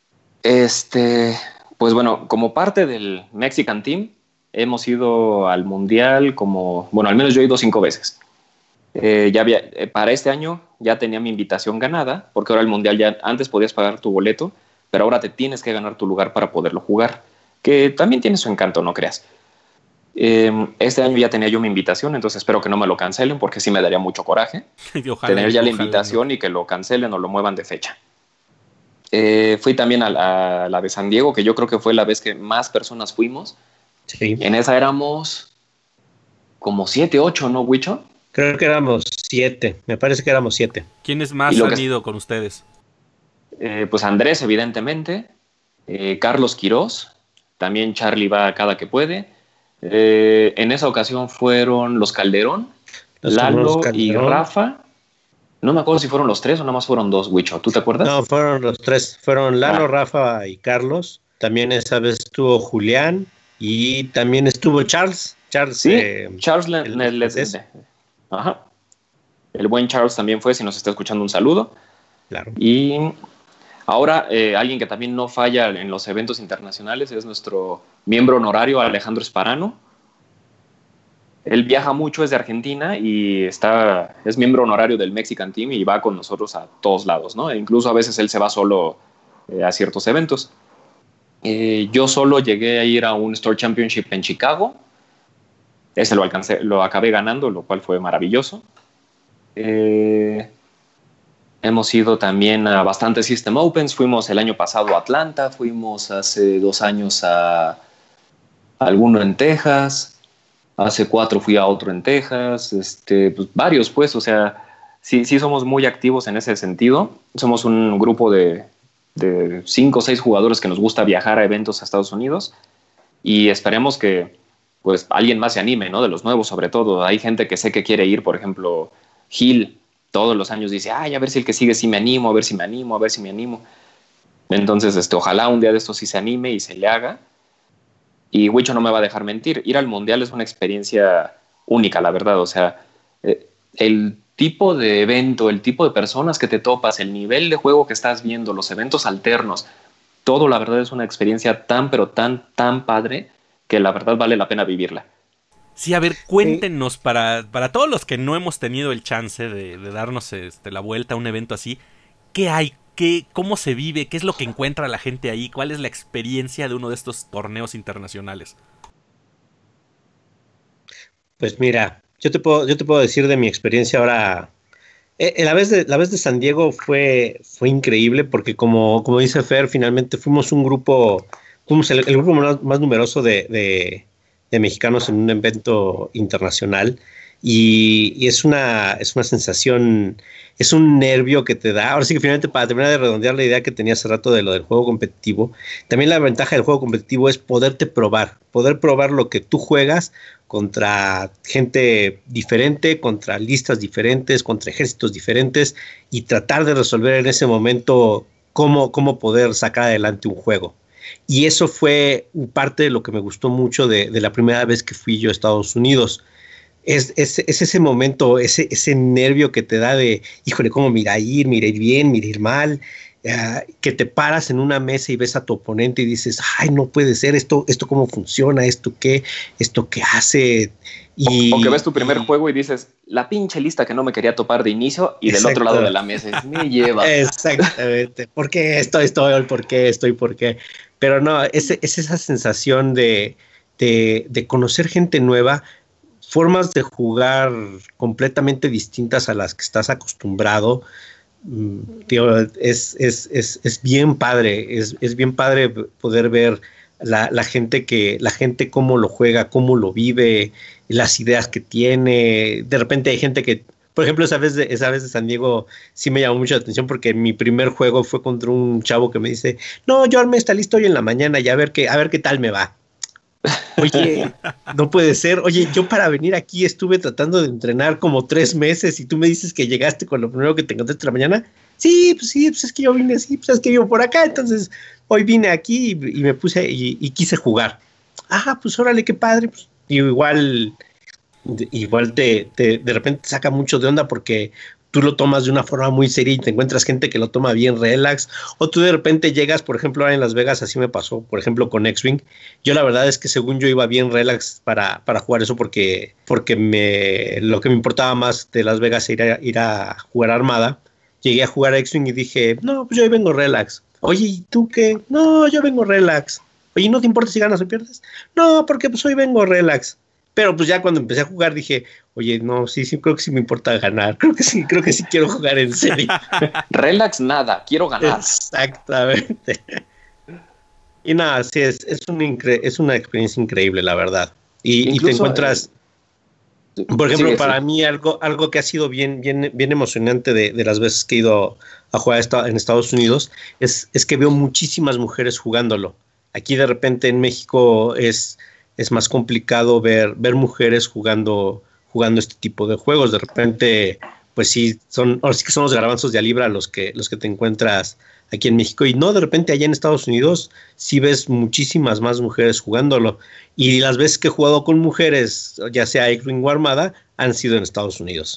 Pues bueno, como parte del Mexican Team, hemos ido al Mundial al menos yo he ido 5 veces. Para este año ya tenía mi invitación ganada, porque ahora el Mundial ya antes podías pagar tu boleto, pero ahora te tienes que ganar tu lugar para poderlo jugar, que también tiene su encanto, no creas. Este año ya tenía yo mi invitación, entonces espero que no me lo cancelen, porque sí me daría mucho coraje tener ya la invitación y que lo cancelen o lo muevan de fecha. Fui también a la de San Diego, que yo creo que fue la vez que más personas fuimos. Sí. En esa éramos como 7, 8, ¿no, Wicho? Creo que éramos 7, me parece que éramos 7. ¿Quiénes más han ido con ustedes? Pues Andrés, evidentemente, Carlos Quirós, también Charlie va cada que puede. En esa ocasión fueron los Calderón, Lalo y Rafa. No me acuerdo si fueron los 3 o nada más fueron 2, Wicho. ¿Tú te acuerdas? No, fueron los 3. Fueron Lalo, Rafa y Carlos. También esa vez estuvo Julián y también estuvo Charles. Sí, Charles. Ajá. El buen Charles también fue, si nos está escuchando, un saludo. Claro. Y ahora alguien que también no falla en los eventos internacionales es nuestro miembro honorario, Alejandro Esparano. Él viaja mucho, es de Argentina y es miembro honorario del Mexican Team y va con nosotros a todos lados, ¿no? E incluso a veces él se va solo a ciertos eventos. Yo solo llegué a ir a un Store Championship en Chicago. Ese lo acabé ganando, lo cual fue maravilloso. Hemos ido también a bastantes System Opens. Fuimos el año pasado a Atlanta, fuimos hace 2 años a alguno en Texas. Hace 4 fui a otro en Texas, pues varios pues, o sea, sí somos muy activos en ese sentido. Somos un grupo de 5 o 6 jugadores que nos gusta viajar a eventos a Estados Unidos y esperemos que pues alguien más se anime, ¿no? De los nuevos sobre todo. Hay gente que sé que quiere ir, por ejemplo, Gil, todos los años dice, a ver si el que sigue sí me animo, a ver si me animo. Entonces, ojalá un día de estos sí se anime y se le haga. Y Wicho no me va a dejar mentir, ir al Mundial es una experiencia única, la verdad. O sea, el tipo de evento, el tipo de personas que te topas, el nivel de juego que estás viendo, los eventos alternos, todo la verdad es una experiencia tan, pero tan padre que la verdad vale la pena vivirla. Sí, a ver, cuéntenos, para todos los que no hemos tenido el chance de darnos la vuelta a un evento así, ¿qué hay? ¿Cómo se vive? ¿Qué es lo que encuentra la gente ahí? ¿Cuál es la experiencia de uno de estos torneos internacionales? Pues mira, yo te puedo decir de mi experiencia ahora. La vez de San Diego fue increíble porque como dice Fer, finalmente fuimos el grupo más numeroso de mexicanos en un evento internacional. Y es una sensación, es un nervio que te da. Ahora sí que finalmente, para terminar de redondear la idea que tenía hace rato de lo del juego competitivo, también la ventaja del juego competitivo es poder probar lo que tú juegas contra gente diferente, contra listas diferentes, contra ejércitos diferentes y tratar de resolver en ese momento cómo poder sacar adelante un juego. Y eso fue parte de lo que me gustó mucho de la primera vez que fui yo a Estados Unidos. Es ese momento, ese nervio que te da de, híjole, ¿cómo me irá a ir? ¿Me irá a ir bien? ¿Me irá a ir mal? Que te paras en una mesa y ves a tu oponente y dices, ay, no puede ser, esto cómo funciona, esto qué hace. O que ves tu primer juego y dices, la pinche lista que no me quería topar de inicio y del otro lado de la mesa me lleva. Exactamente. ¿Por qué estoy? ¿Por qué? Pero no, es esa sensación de conocer gente nueva, formas de jugar completamente distintas a las que estás acostumbrado. tío, es bien padre, es bien padre poder ver la gente cómo lo juega, cómo lo vive, las ideas que tiene. De repente hay gente que, por ejemplo, esa vez de San Diego sí me llamó mucho la atención porque mi primer juego fue contra un chavo que me dice, no, yo armé esta lista hoy en la mañana y a ver qué tal me va. Oye, no puede ser. Oye, yo para venir aquí estuve tratando de entrenar como 3 meses y tú me dices que llegaste con lo primero que te encontraste en la mañana. Sí, pues es que yo vine así, pues es que vivo por acá, entonces hoy vine aquí y me puse y quise jugar. Ah, pues órale, qué padre. Pues, y igual de repente saca mucho de onda porque tú lo tomas de una forma muy seria y te encuentras gente que lo toma bien relax, o tú de repente llegas, por ejemplo, ahora en Las Vegas, así me pasó, por ejemplo, con X-Wing. Yo la verdad es que según yo iba bien relax para jugar eso porque lo que me importaba más de Las Vegas era ir a jugar Armada. Llegué a jugar a X-Wing y dije, no, pues yo hoy vengo relax. Oye, ¿y tú qué? No, yo vengo relax. Oye, ¿no te importa si ganas o pierdes? No, porque pues hoy vengo relax. Pero pues ya cuando empecé a jugar dije, oye, no, sí, creo que sí me importa ganar. Creo que sí quiero jugar en serio. Relax nada, quiero ganar. Exactamente. Y nada, sí, es una experiencia increíble, la verdad. Y te encuentras, por ejemplo, para mí algo que ha sido bien emocionante de las veces que he ido a jugar en Estados Unidos es que veo muchísimas mujeres jugándolo. Aquí de repente en México es más complicado ver mujeres jugando este tipo de juegos. De repente, pues sí, ahora sí que son los garbanzos de a libra los que te encuentras aquí en México. Y no, de repente allá en Estados Unidos sí ves muchísimas más mujeres jugándolo. Y las veces que he jugado con mujeres, ya sea X-Wing o Armada, han sido en Estados Unidos.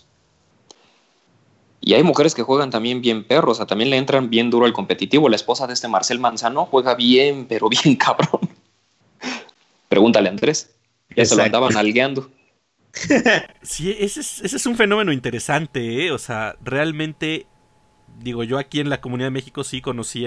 Y hay mujeres que juegan también bien perros, o sea, también le entran bien duro al competitivo. La esposa de este Marcel Manzano juega bien, pero bien cabrón. Pregúntale a Andrés. Ya se lo andaban nalgueando. Sí, ese es un fenómeno interesante, ¿eh? O sea, realmente, digo, yo aquí en la Comunidad de México sí conocí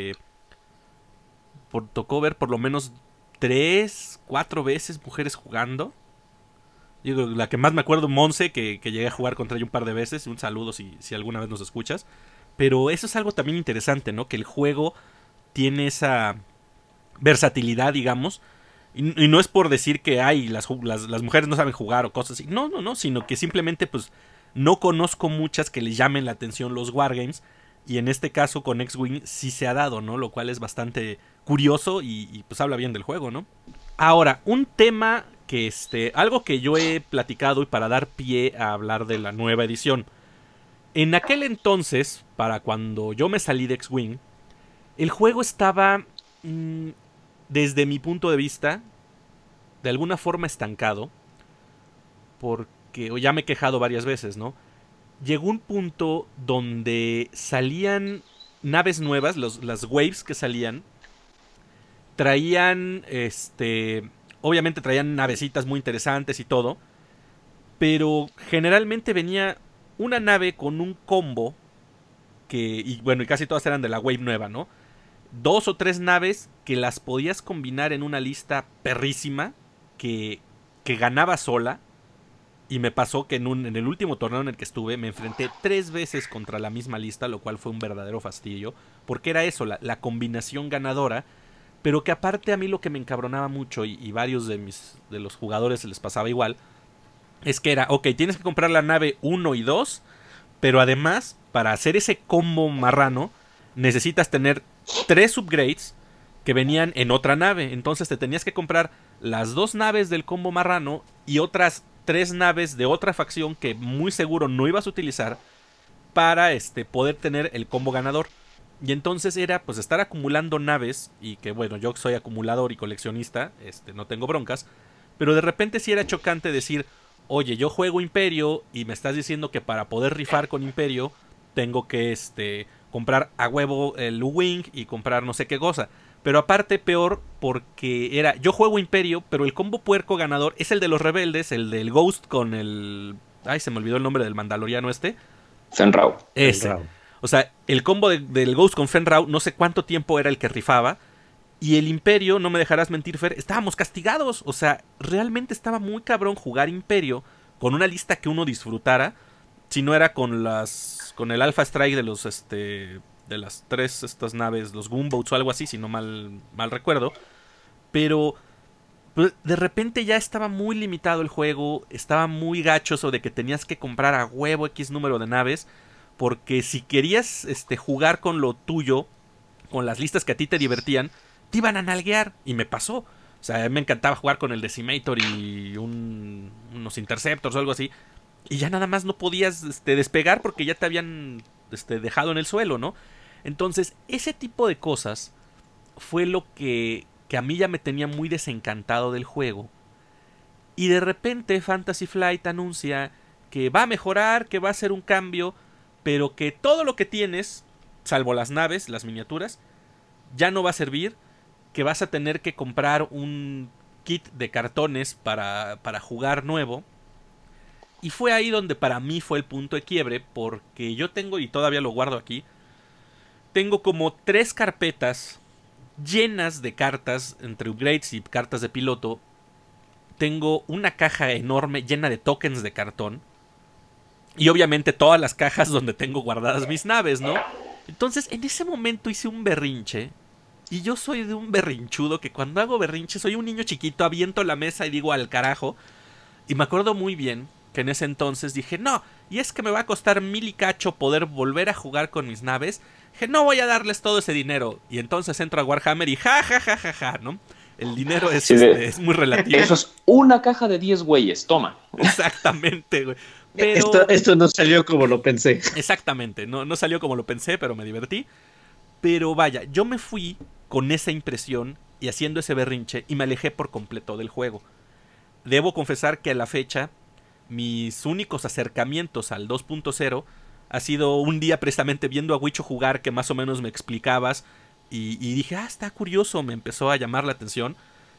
tocó ver por lo menos 3, 4 veces mujeres jugando. Digo, la que más me acuerdo, Monse, que llegué a jugar contra ella un par de veces. Un saludo si alguna vez nos escuchas. Pero eso es algo también interesante, ¿no? Que el juego tiene esa versatilidad, digamos. Y no es por decir que las mujeres no saben jugar o cosas así. No, sino que simplemente pues no conozco muchas que les llamen la atención los wargames. Y en este caso con X-Wing sí se ha dado, ¿no? Lo cual es bastante curioso y pues habla bien del juego, ¿no? Ahora, un tema que algo que yo he platicado y para dar pie a hablar de la nueva edición. En aquel entonces, para cuando yo me salí de X-Wing, el juego estaba, desde mi punto de vista, de alguna forma estancado, porque ya me he quejado varias veces, ¿no? Llegó un punto donde salían naves nuevas, las waves que salían, traían, obviamente traían navecitas muy interesantes y todo, pero generalmente venía una nave con un combo y casi todas eran de la wave nueva, ¿no? 2 o 3 naves que las podías combinar en una lista perrísima que ganaba sola. Y me pasó que en el último torneo en el que estuve me enfrenté 3 veces contra la misma lista, lo cual fue un verdadero fastidio, porque era eso, la combinación ganadora. Pero que aparte a mí lo que me encabronaba mucho, y varios de los jugadores les pasaba igual, es que era, ok, tienes que comprar la nave 1 y 2, pero además, para hacer ese combo marrano, necesitas tener 3 upgrades que venían en otra nave. Entonces te tenías que comprar las 2 naves del combo marrano y otras 3 naves de otra facción que muy seguro no ibas a utilizar para poder tener el combo ganador. Y entonces era pues estar acumulando naves, y que bueno, yo soy acumulador y coleccionista, no tengo broncas, pero de repente sí era chocante decir, oye, yo juego Imperio y me estás diciendo que para poder rifar con Imperio tengo que comprar a huevo el U-Wing y comprar no sé qué cosa. Pero aparte peor, porque era, yo juego Imperio, pero el combo puerco ganador es el de los rebeldes, el del Ghost con el... Ay, se me olvidó el nombre del mandaloriano Fenn-Rau. O sea, el combo del Ghost con Fenn-Rau, no sé cuánto tiempo era el que rifaba. Y el Imperio, no me dejarás mentir, Fer, estábamos castigados. O sea, realmente estaba muy cabrón jugar Imperio con una lista que uno disfrutara, si no era con con el Alpha Strike de los de las 3 estas naves, los Gunboats o algo así, si no mal recuerdo. Pero pues, de repente ya estaba muy limitado el juego, estaba muy gacho eso de que tenías que comprar a huevo X número de naves, porque si querías jugar con lo tuyo, con las listas que a ti te divertían, te iban a nalguear, y me pasó. O sea, a mí me encantaba jugar con el Decimator y unos Interceptors o algo así, y ya nada más no podías despegar porque ya te habían dejado en el suelo, ¿no? Entonces, ese tipo de cosas fue lo que a mí ya me tenía muy desencantado del juego. Y de repente Fantasy Flight anuncia que va a mejorar, que va a hacer un cambio, pero que todo lo que tienes, salvo las naves, las miniaturas, ya no va a servir, que vas a tener que comprar un kit de cartones para jugar nuevo. Y fue ahí donde para mí fue el punto de quiebre, porque yo tengo, y todavía lo guardo aquí, tengo como 3 carpetas llenas de cartas, entre upgrades y cartas de piloto. Tengo una caja enorme llena de tokens de cartón. Y obviamente todas las cajas donde tengo guardadas mis naves, ¿no? Entonces en ese momento hice un berrinche. Y yo soy de un berrinchudo que cuando hago berrinche soy un niño chiquito, aviento la mesa y digo al carajo. Y me acuerdo muy bien que en ese entonces dije, no, y es que me va a costar 1000 y cacho poder volver a jugar con mis naves. Dije, no voy a darles todo ese dinero. Y entonces entro a Warhammer y ja, ¿no? El dinero es, es muy relativo. Eso es una caja de 10 güeyes, toma. Exactamente, güey. Pero... Esto no salió como lo pensé. Exactamente, no salió como lo pensé, pero me divertí. Pero vaya, yo me fui con esa impresión y haciendo ese berrinche y me alejé por completo del juego. Debo confesar que a la fecha mis únicos acercamientos al 2.0 ha sido un día precisamente viendo a Wicho jugar, que más o menos me explicabas, y dije, está curioso, me empezó a llamar la atención.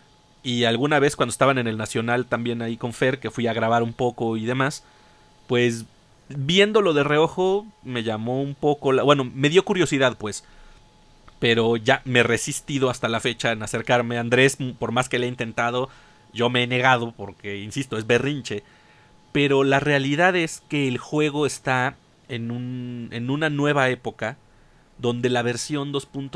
Y alguna vez cuando estaban en el Nacional también ahí con Fer, que fui a grabar un poco y demás, pues viéndolo de reojo me llamó un poco, bueno, me dio curiosidad pues, pero ya me he resistido hasta la fecha en acercarme a Andrés, por más que le he intentado, yo me he negado porque, insisto, es berrinche. Pero la realidad es que el juego está en una nueva época donde la versión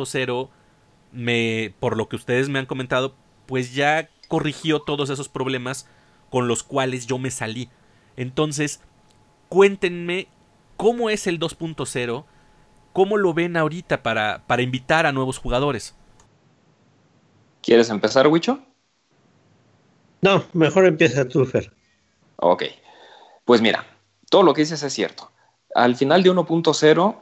2.0, por lo que ustedes me han comentado, pues ya corrigió todos esos problemas con los cuales yo me salí. Entonces, cuéntenme cómo es el 2.0, cómo lo ven ahorita para invitar a nuevos jugadores. ¿Quieres empezar, Wicho? No, mejor empieza tú, Fer. Ok. Pues mira, todo lo que dices es cierto. Al final de 1.0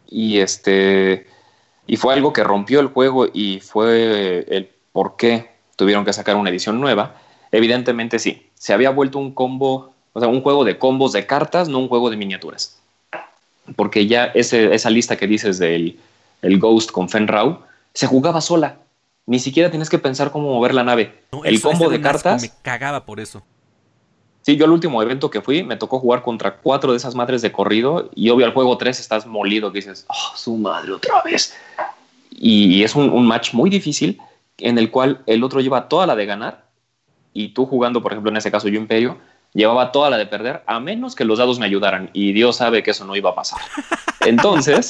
y fue algo que rompió el juego y fue el por qué tuvieron que sacar una edición nueva. Evidentemente sí, se había vuelto un combo, o sea, un juego de combos de cartas, no un juego de miniaturas. Porque ya esa lista que dices del el Ghost con Fenrau se jugaba sola. Ni siquiera tienes que pensar cómo mover la nave. No, el combo de cartas me cagaba por eso. Sí, yo al último evento que fui me tocó jugar contra 4 de esas madres de corrido y obvio al juego 3 estás molido que dices, su madre otra vez. Y es un match muy difícil en el cual el otro lleva toda la de ganar y tú jugando, por ejemplo, en ese caso yo Imperio, llevaba toda la de perder a menos que los dados me ayudaran y Dios sabe que eso no iba a pasar. Entonces,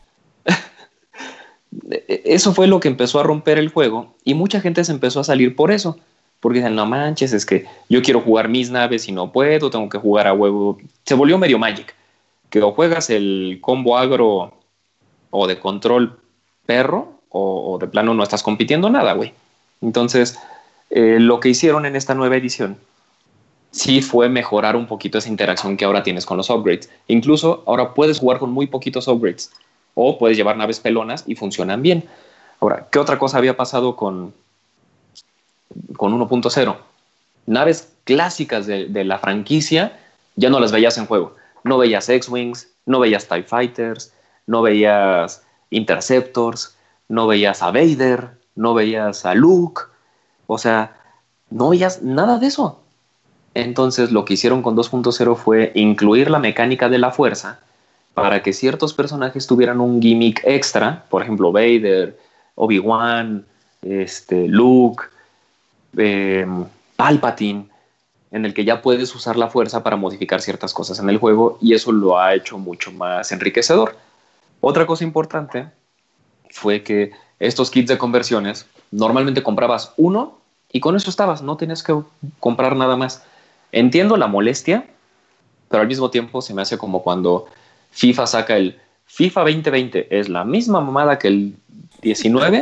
eso fue lo que empezó a romper el juego y mucha gente se empezó a salir por eso. Porque dicen, no manches, es que yo quiero jugar mis naves y no puedo, tengo que jugar a huevo. Se volvió medio Magic, que o juegas el combo agro o de control perro, o de plano no estás compitiendo nada, güey. Entonces, lo que hicieron en esta nueva edición sí fue mejorar un poquito esa interacción que ahora tienes con los upgrades. Incluso ahora puedes jugar con muy poquitos upgrades, o puedes llevar naves pelonas y funcionan bien. Ahora, ¿qué otra cosa había pasado con 1.0? Naves clásicas de la franquicia ya no las veías en juego. No veías X-Wings, no veías TIE Fighters, no veías Interceptors, no veías a Vader, no veías a Luke. O sea, no veías nada de eso. Entonces lo que hicieron con 2.0 fue incluir la mecánica de la fuerza para que ciertos personajes tuvieran un gimmick extra. Por ejemplo, Vader, Obi-Wan, Luke, Palpatine, en el que ya puedes usar la fuerza para modificar ciertas cosas en el juego, y eso lo ha hecho mucho más enriquecedor. Otra cosa importante fue que estos kits de conversiones, normalmente comprabas uno y con eso estabas, no tenías que comprar nada más. Entiendo la molestia, pero al mismo tiempo se me hace como cuando FIFA saca el FIFA 2020, es la misma mamada que el 19,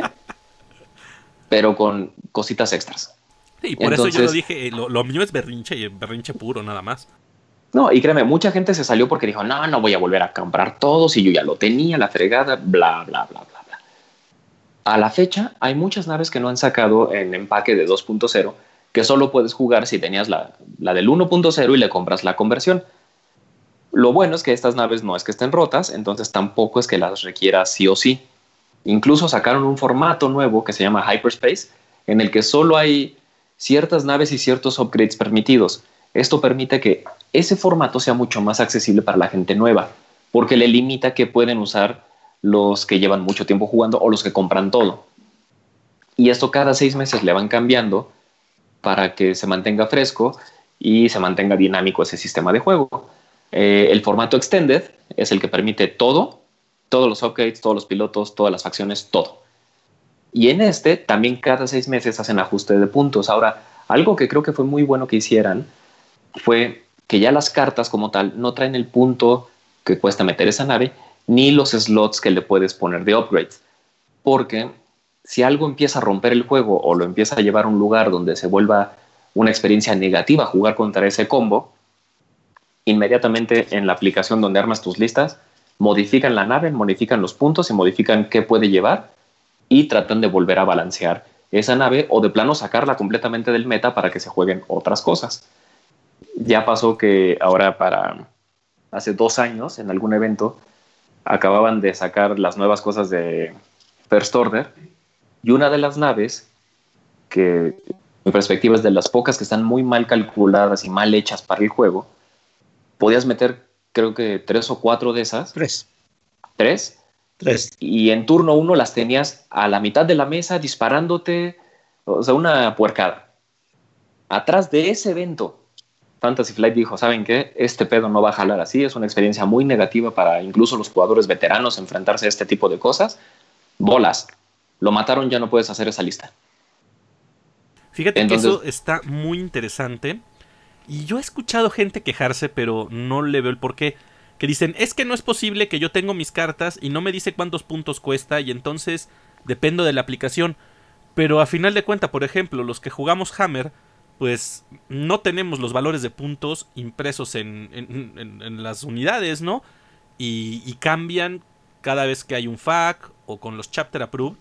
pero con cositas extras. Y por eso yo lo dije, lo mío es berrinche, y berrinche puro nada más. No, y créeme, mucha gente se salió porque dijo, no voy a volver a comprar todo si yo ya lo tenía, la fregada, bla, bla, bla, bla, bla. A la fecha, hay muchas naves que no han sacado en empaque de 2.0 que solo puedes jugar si tenías la del 1.0 y le compras la conversión. Lo bueno es que estas naves no es que estén rotas, entonces tampoco es que las requieras sí o sí. Incluso sacaron un formato nuevo que se llama Hyperspace, en el que solo hay ciertas naves y ciertos upgrades permitidos. Esto permite que ese formato sea mucho más accesible para la gente nueva, porque le limita que pueden usar los que llevan mucho tiempo jugando o los que compran todo. Y esto cada 6 meses le van cambiando para que se mantenga fresco y se mantenga dinámico ese sistema de juego. El formato Extended es el que permite todo, todos los upgrades, todos los pilotos, todas las facciones, todo. Y en este también cada 6 meses hacen ajuste de puntos. Ahora, algo que creo que fue muy bueno que hicieran fue que ya las cartas como tal no traen el punto que cuesta meter esa nave, ni los slots que le puedes poner de upgrades. Porque si algo empieza a romper el juego o lo empieza a llevar a un lugar donde se vuelva una experiencia negativa jugar contra ese combo, inmediatamente en la aplicación donde armas tus listas, modifican la nave, modifican los puntos y modifican qué puede llevar y tratan de volver a balancear esa nave o de plano sacarla completamente del meta para que se jueguen otras cosas. Ya pasó que ahora para hace 2 años en algún evento acababan de sacar las nuevas cosas de First Order y una de las naves, que mi perspectiva es de las pocas que están muy mal calculadas y mal hechas para el juego, podías meter creo que 3 o 4 de esas. 3. 3. Y en turno 1 las tenías a la mitad de la mesa disparándote, o sea, una puercada. Atrás de ese evento, Fantasy Flight dijo, ¿saben qué? Este pedo no va a jalar así, es una experiencia muy negativa para incluso los jugadores veteranos enfrentarse a este tipo de cosas. Bolas, lo mataron, ya no puedes hacer esa lista. Fíjate que eso está muy interesante. Y yo he escuchado gente quejarse, pero no le veo el porqué. Que dicen, es que no es posible que yo tengo mis cartas y no me dice cuántos puntos cuesta y entonces dependo de la aplicación. Pero a final de cuentas, por ejemplo, los que jugamos Hammer, pues no tenemos los valores de puntos impresos en las unidades, ¿no? Y cambian cada vez que hay un FAQ o con los Chapter Approved.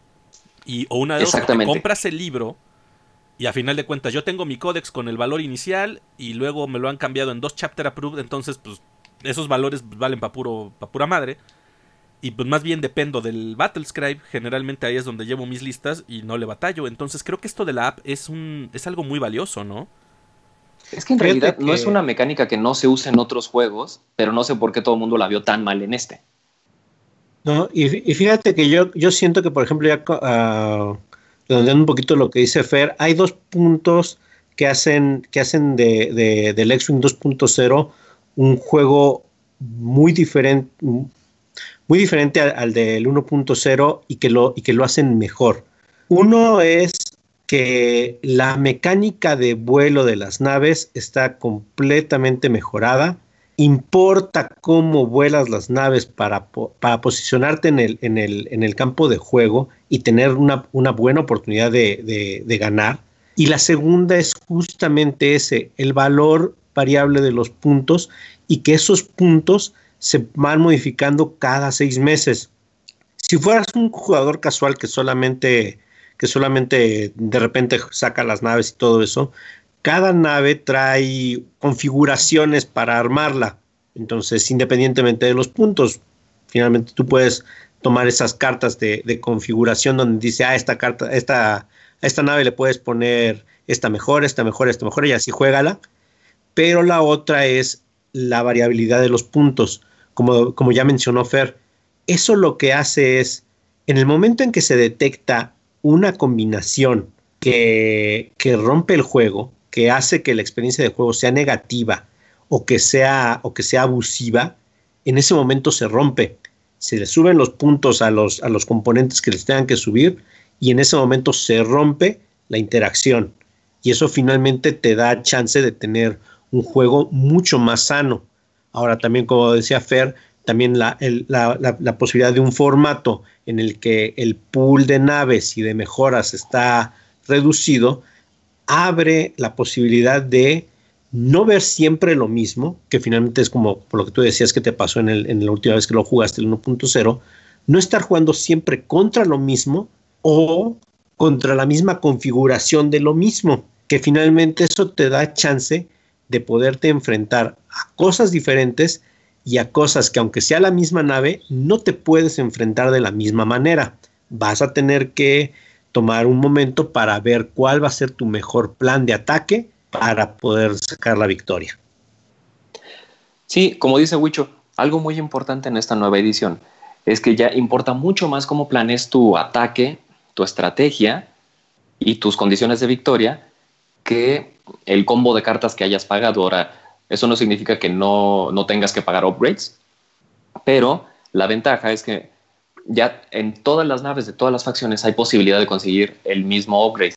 O una de dos, que compras el libro y a final de cuentas yo tengo mi códex con el valor inicial y luego me lo han cambiado en 2 Chapter Approved, entonces pues esos valores valen pa' pura madre. Y pues más bien dependo del Battlescribe. Generalmente ahí es donde llevo mis listas y no le batallo. Entonces creo que esto de la app es algo muy valioso, ¿no? Es que en realidad no es una mecánica que no se use en otros juegos, pero no sé por qué todo el mundo la vio tan mal en este. No, y fíjate que yo siento que, por ejemplo, ya redondeando un poquito lo que dice Fer, hay 2 puntos que hacen del X-Wing 2.0 un juego muy diferente al del 1.0 y que lo hacen mejor. Uno es que la mecánica de vuelo de las naves está completamente mejorada. Importa cómo vuelas las naves para posicionarte en el campo de juego y tener una buena oportunidad de ganar. Y la segunda es justamente el valor variable de los puntos y que esos puntos se van modificando cada 6 meses. Si fueras un jugador casual que solamente de repente saca las naves y todo eso, cada nave trae configuraciones para armarla. Entonces, independientemente de los puntos, finalmente tú puedes tomar esas cartas de configuración donde dice, a esta nave le puedes poner esta mejor, y así juégala. Pero la otra es la variabilidad de los puntos. Como ya mencionó Fer, eso lo que hace es, en el momento en que se detecta una combinación que rompe el juego, que hace que la experiencia de juego sea negativa o que sea abusiva, en ese momento se rompe. Se le suben los puntos a los componentes que les tengan que subir y en ese momento se rompe la interacción. Y eso finalmente te da chance de tener un juego mucho más sano. Ahora también, como decía Fer, también la posibilidad de un formato en el que el pool de naves y de mejoras está reducido, abre la posibilidad de no ver siempre lo mismo, que finalmente es como por lo que tú decías que te pasó en la última vez que lo jugaste, el 1.0, no estar jugando siempre contra lo mismo o contra la misma configuración de lo mismo, que finalmente eso te da chance de poderte enfrentar a cosas diferentes y a cosas que aunque sea la misma nave, no te puedes enfrentar de la misma manera. Vas a tener que tomar un momento para ver cuál va a ser tu mejor plan de ataque para poder sacar la victoria. Sí, como dice Huicho, algo muy importante en esta nueva edición es que ya importa mucho más cómo planees tu ataque, tu estrategia y tus condiciones de victoria que el combo de cartas que hayas pagado. Ahora, eso no significa que no tengas que pagar upgrades, pero la ventaja es que ya en todas las naves de todas las facciones hay posibilidad de conseguir el mismo upgrade.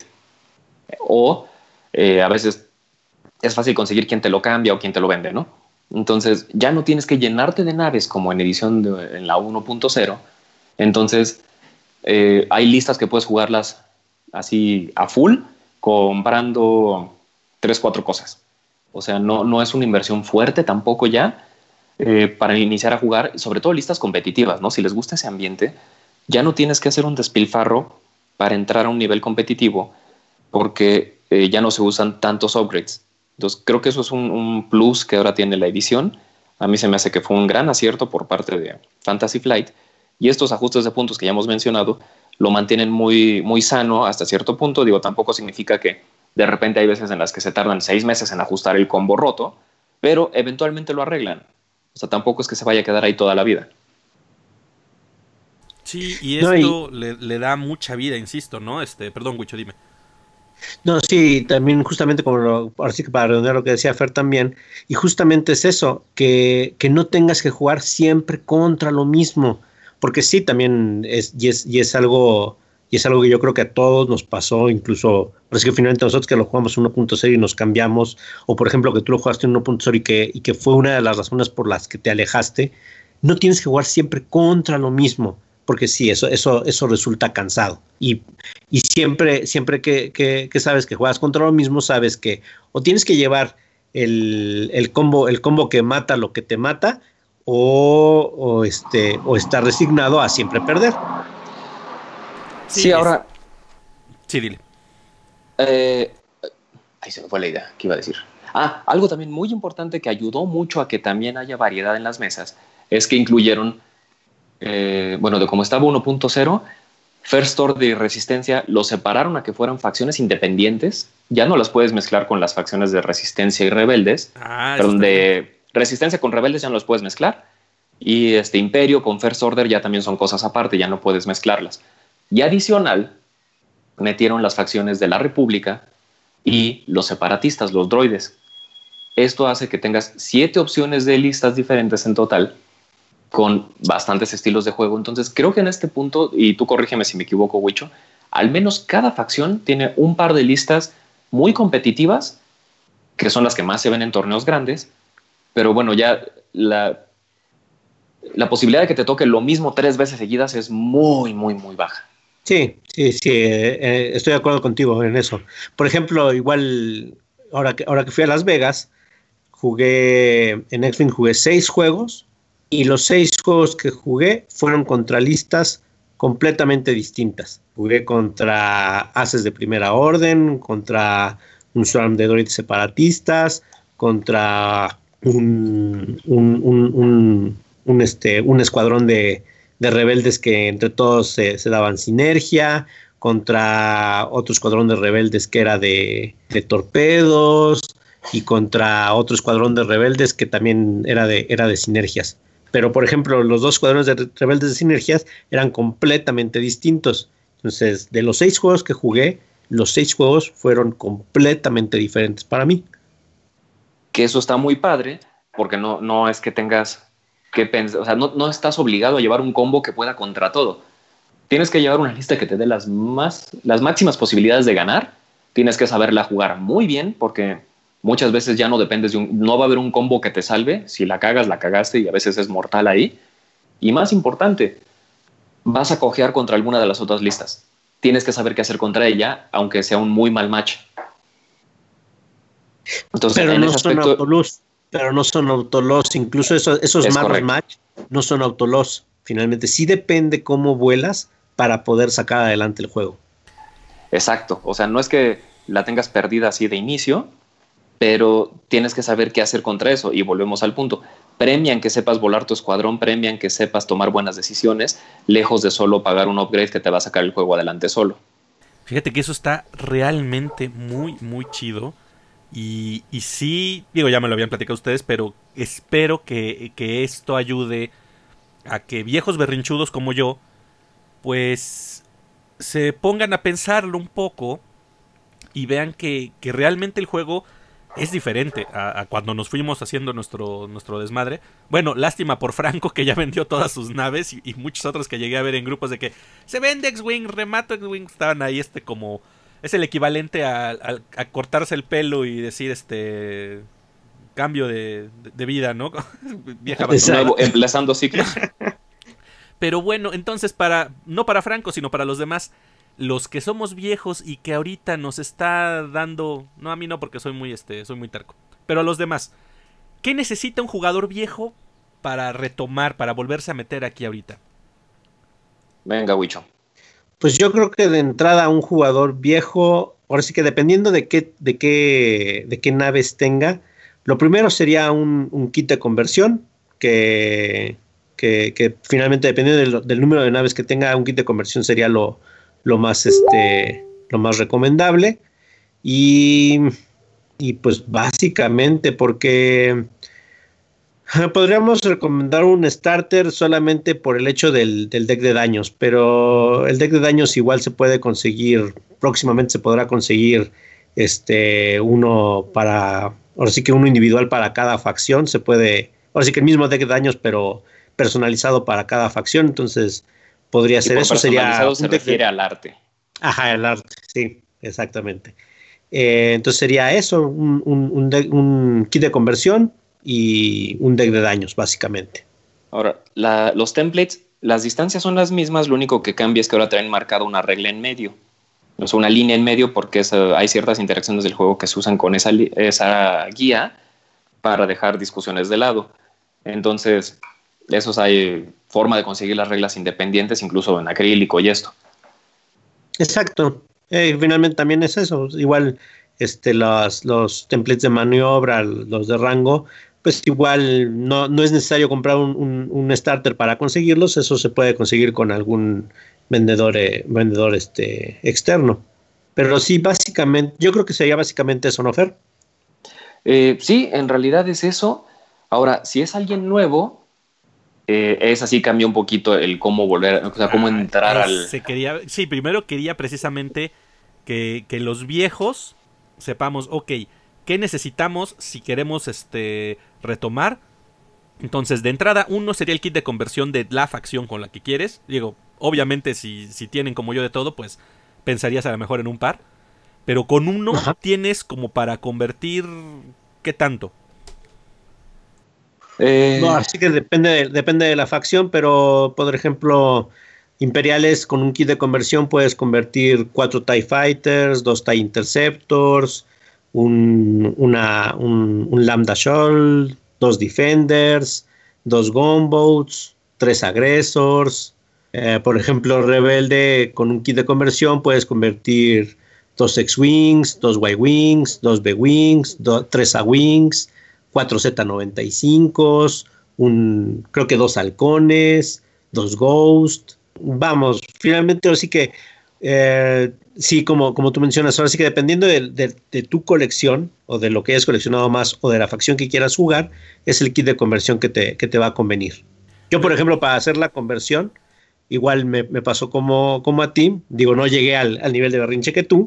O a veces es fácil conseguir quien te lo cambia o quien te lo vende, ¿no? Entonces ya no tienes que llenarte de naves como en en la 1.0. Entonces hay listas que puedes jugarlas así a full comprando 3-4 cosas. O sea, no es una inversión fuerte tampoco ya para iniciar a jugar, sobre todo listas competitivas, ¿no? Si les gusta ese ambiente, ya no tienes que hacer un despilfarro para entrar a un nivel competitivo porque ya no se usan tantos upgrades. Entonces creo que eso es un plus que ahora tiene la edición. A mí se me hace que fue un gran acierto por parte de Fantasy Flight, y estos ajustes de puntos que ya hemos mencionado lo mantienen muy, muy sano hasta cierto punto. Digo, tampoco significa que de repente hay veces en las que se tardan 6 meses en ajustar el combo roto, pero eventualmente lo arreglan. O sea, tampoco es que se vaya a quedar ahí toda la vida. Sí, y esto le da mucha vida, insisto, ¿no? Perdón, Wicho, dime. No, sí, también justamente ahora sí que para redondear lo que decía Fer también, y justamente es eso, que no tengas que jugar siempre contra lo mismo, porque sí, también es algo que yo creo que a todos nos pasó, incluso, por que finalmente nosotros que lo jugamos en 1.0 y nos cambiamos, o por ejemplo que tú lo jugaste en 1.0 y que fue una de las razones por las que te alejaste, no tienes que jugar siempre contra lo mismo, porque sí, eso resulta cansado. Y siempre que sabes que juegas contra lo mismo, sabes que o tienes que llevar el combo que mata lo que te mata, o estar resignado a siempre perder. Sí, ahora... Sí, dile. Ahí se me fue la idea, ¿qué iba a decir? Algo también muy importante que ayudó mucho a que también haya variedad en las mesas es que incluyeron, de cómo estaba 1.0, First Order y Resistencia lo separaron a que fueran facciones independientes. Ya no las puedes mezclar con las facciones de Resistencia y Rebeldes. Perdón, de Resistencia con Rebeldes ya no los puedes mezclar. Y Imperio con First Order ya también son cosas aparte, ya no puedes mezclarlas. Y adicional, metieron las facciones de la República y los separatistas, los droides. Esto hace que tengas 7 opciones de listas diferentes en total, con bastantes estilos de juego. Entonces creo que en este punto, y tú corrígeme si me equivoco, Wicho, al menos cada facción tiene un par de listas muy competitivas, que son las que más se ven en torneos grandes, pero bueno, ya la posibilidad de que te toque lo mismo 3 veces seguidas es muy, muy, muy baja. Sí, estoy de acuerdo contigo en eso. Por ejemplo, igual, ahora que fui a Las Vegas, en X-Wing jugué 6 juegos, y los 6 juegos que jugué fueron contra listas completamente distintas. Jugué contra Haces de Primera Orden, contra un swarm de droides separatistas, contra un escuadrón de rebeldes que entre todos se daban sinergia, contra otro escuadrón de rebeldes que era de torpedos, y contra otro escuadrón de rebeldes que también era de sinergias. Pero, por ejemplo, los 2 escuadrones de rebeldes de sinergias eran completamente distintos. Entonces, de los 6 juegos que jugué, los 6 juegos fueron completamente diferentes para mí. Que eso está muy padre, porque no es que tengas que pensar, o sea, no estás obligado a llevar un combo que pueda contra todo. Tienes que llevar una lista que te dé las máximas posibilidades de ganar. Tienes que saberla jugar muy bien, porque muchas veces ya no dependes no va a haber un combo que te salve. Si la cagas, la cagaste, y a veces es mortal ahí. Y más importante, vas a cojear contra alguna de las otras listas. Tienes que saber qué hacer contra ella, aunque sea un muy mal match. Entonces, pero en no ese son aspecto, autoloss, incluso esos Es malos correcto. match no son autoloss. Finalmente, sí depende cómo vuelas para poder sacar adelante el juego. exacto. O sea, no es que la tengas perdida así de inicio, pero tienes que saber qué hacer contra eso. Y volvemos al punto. Premian que sepas volar tu escuadrón, premian que sepas tomar buenas decisiones, lejos de solo pagar un upgrade que te va a sacar el juego adelante solo. Fíjate que eso está realmente muy, muy chido. Y sí, digo, ya me lo habían platicado ustedes, pero espero que esto ayude a que viejos berrinchudos como yo, pues se pongan a pensarlo un poco y vean que realmente el juego es diferente a cuando nos fuimos haciendo nuestro desmadre. Bueno, lástima por Franco, que ya vendió todas sus naves, y muchos otros que llegué a ver en grupos de que se vende X-Wing, remato X-Wing, estaban ahí como... Es el equivalente a cortarse el pelo y decir cambio de vida, ¿no? Vieja abandonada. Nuevo, emplazando ciclos. Pero bueno, entonces no para Franco, sino para los demás, los que somos viejos y que ahorita nos está dando, no, a mí no, porque soy muy terco, pero a los demás, ¿qué necesita un jugador viejo para retomar, para volverse a meter aquí ahorita? Venga, Wicho. Pues yo creo que de entrada un jugador viejo, ahora sí que dependiendo de qué naves tenga, lo primero sería un kit de conversión, que finalmente, dependiendo del número de naves que tenga, un kit de conversión sería lo más recomendable. Y pues básicamente, porque podríamos recomendar un starter solamente por el hecho del deck de daños, pero el deck de daños igual se puede conseguir, próximamente se podrá conseguir uno individual para cada facción. Se puede, ahora sí que el mismo deck de daños, pero personalizado para cada facción. Entonces podría ser eso. Personalizado se refiere al arte. Ajá, el arte, sí, exactamente. Entonces sería eso, un kit de conversión y un deck de daños, básicamente. Ahora, los templates, las distancias son las mismas, lo único que cambia es que ahora traen marcado una regla en medio. O sea, una línea en medio, porque hay ciertas interacciones del juego que se usan con esa guía para dejar discusiones de lado. Entonces, hay forma de conseguir las reglas independientes, incluso en acrílico y esto. Exacto. Finalmente también es eso. Igual los templates de maniobra, los de rango, pues igual no es necesario comprar un starter para conseguirlos. Eso se puede conseguir con algún vendedor externo. Pero sí, básicamente, yo creo que sería básicamente eso, ¿no, Fer? Sí, en realidad es eso. Ahora, si es alguien nuevo, es así, cambia un poquito el cómo volver, o sea, cómo entrar al... Sí, primero quería precisamente que los viejos sepamos, ok, ¿qué necesitamos si queremos retomar? Entonces, de entrada, uno sería el kit de conversión de la facción con la que quieres. Digo, obviamente, si tienen como yo de todo, pues pensarías a lo mejor en un par. Pero con uno tienes como para convertir, ¿qué tanto? No, así que depende de la facción, pero por ejemplo, Imperiales con un kit de conversión puedes convertir 4 TIE Fighters, 2 TIE Interceptors, un Lambda Shoal, 2 Defenders, 2 Gunboats, 3 Aggressors. Por ejemplo, Rebelde con un kit de conversión puedes convertir 2 X-Wings, 2 Y-Wings, 2 B-Wings, 3 A-Wings, 4 Z95s, creo que 2 halcones, 2 Ghost. Vamos, finalmente, así que sí, como tú mencionas, ahora sí que dependiendo de tu colección o de lo que hayas coleccionado más o de la facción que quieras jugar, es el kit de conversión que te va a convenir. Yo, por ejemplo, para hacer la conversión, igual me pasó como a ti. Digo, no llegué al nivel de berrinche que tú,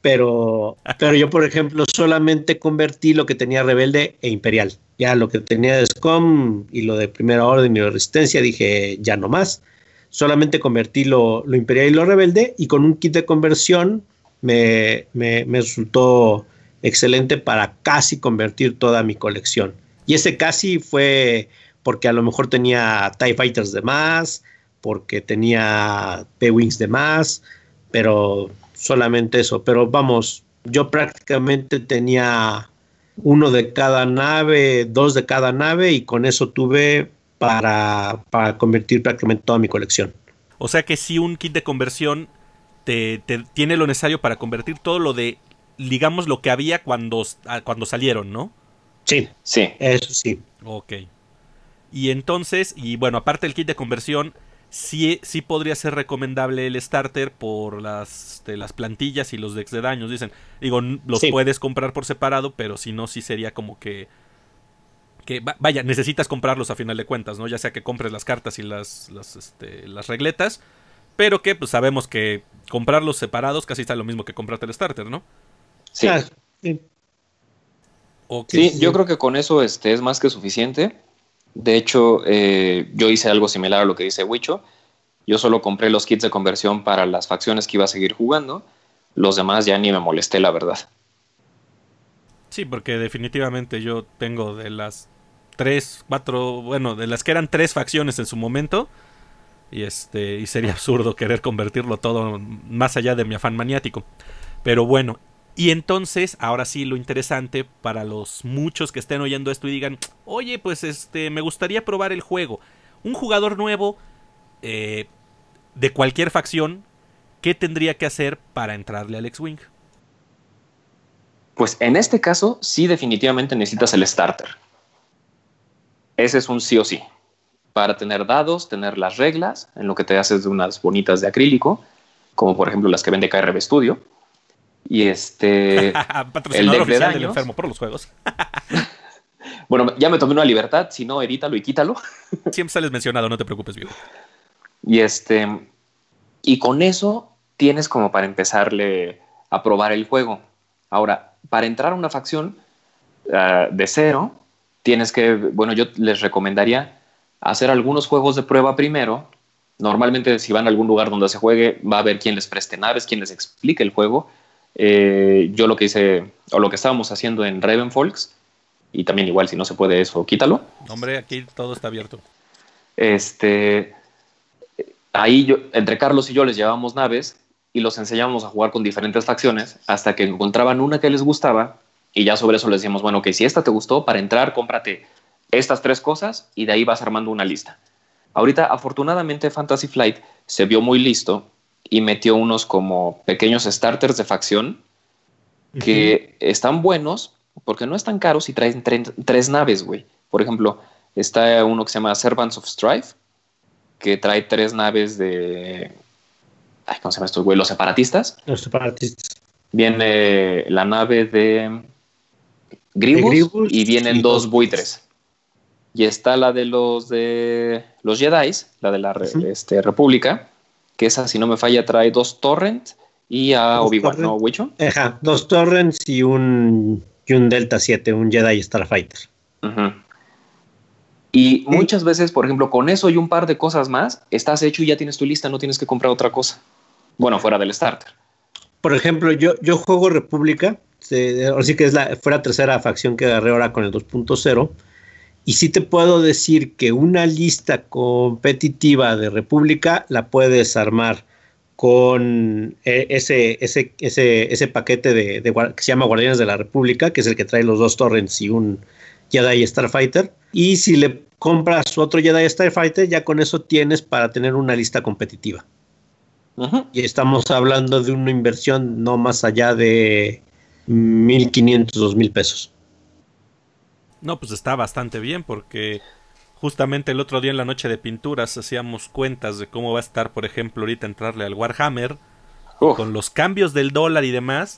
pero yo, por ejemplo, solamente convertí lo que tenía Rebelde e Imperial. Ya lo que tenía de SCOM y lo de Primera Orden y de Resistencia, dije, ya no más. Solamente convertí lo Imperial y lo Rebelde, y con un kit de conversión me resultó excelente para casi convertir toda mi colección. Y ese casi fue porque a lo mejor tenía TIE Fighters de más, porque tenía P-Wings de más, pero solamente eso. Pero vamos, yo prácticamente tenía uno de cada nave, dos de cada nave, y con eso tuve para convertir prácticamente toda mi colección. O sea que si un kit de conversión te tiene lo necesario para convertir todo lo de, digamos, lo que había cuando salieron, ¿no? Sí, Sí. eso sí. Ok. Y entonces, y bueno, aparte del kit de conversión, sí podría ser recomendable el starter por las plantillas y los decks de daños. Dicen, digo, los Sí. puedes comprar por separado, pero si no, sí sería como que vaya, necesitas comprarlos a final de cuentas, ¿no? Ya sea que compres las cartas y las regletas, pero que pues sabemos que comprarlos separados casi está lo mismo que comprarte el starter, ¿no? Sí. Sí. Ok. Sí, yo creo que con eso es más que suficiente. De hecho, yo hice algo similar a lo que dice Wicho. Yo solo compré los kits de conversión para las facciones que iba a seguir jugando. Los demás ya ni me molesté, la verdad. Sí, porque definitivamente yo tengo de las 3, 4, bueno, de las que eran 3 facciones en su momento, y sería absurdo querer convertirlo todo más allá de mi afán maniático. Pero bueno, y entonces, ahora sí, lo interesante para los muchos que estén oyendo esto y digan, oye, pues me gustaría probar el juego. Un jugador nuevo de cualquier facción, ¿qué tendría que hacer para entrarle al X-Wing? Pues en este caso, sí, definitivamente necesitas el starter. Ese es un sí o sí. Para tener dados, tener las reglas, en lo que te haces de unas bonitas de acrílico, como por ejemplo las que vende KRB Studio. Y Patrocinador oficial del enfermo por los juegos. Bueno, ya me tomé una libertad, si no, edítalo y quítalo. Siempre sales mencionado, no te preocupes, viejo. Y con eso tienes como para empezarle a probar el juego. Ahora, para entrar a una facción de cero, tienes que, bueno, yo les recomendaría hacer algunos juegos de prueba primero. Normalmente, si van a algún lugar donde se juegue, va a haber quien les preste naves, quien les explique el juego. Yo lo que hice, o lo que estábamos haciendo en Ravenfolks, y también igual, si no se puede eso, quítalo. Hombre, aquí todo está abierto. Ahí entre Carlos y yo les llevábamos naves y los enseñábamos a jugar con diferentes facciones hasta que encontraban una que les gustaba, y ya sobre eso les decíamos, bueno, que si esta te gustó, para entrar, cómprate estas 3 cosas y de ahí vas armando una lista. Ahorita, afortunadamente, Fantasy Flight se vio muy listo y metió unos como pequeños starters de facción que están buenos porque no están caros y traen 3 naves, güey. Por ejemplo, está uno que se llama Servants of Strife, que trae 3 naves de... Ay, ¿cómo se llama esto, güey? Los separatistas. Los separatistas. Viene la nave de Grievous y vienen 2 buitres. Y está la de los Jedis, la de la República, que esa, si no me falla, trae 2 Torrent y a Obi-Wan, ¿no, Wicho? Ajá, 2 Torrents y un Delta 7, un Jedi Starfighter. Uh-huh. Y muchas veces, por ejemplo, con eso y un par de cosas más, estás hecho y ya tienes tu lista, no tienes que comprar otra cosa. Bueno, fuera del starter. Por ejemplo, yo juego República, así que fue la tercera facción que agarré ahora con el 2.0, y sí te puedo decir que una lista competitiva de República la puedes armar con ese paquete que se llama Guardianes de la República, que es el que trae los 2 Torrents y un Jedi Starfighter. Y si le compras otro Jedi Starfighter, ya con eso tienes para tener una lista competitiva. Uh-huh. Y estamos hablando de una inversión no más allá de 1,500, 2,000 pesos. No, pues está bastante bien, porque justamente el otro día en la noche de pinturas hacíamos cuentas de cómo va a estar, por ejemplo, ahorita entrarle al Warhammer, con los cambios del dólar y demás.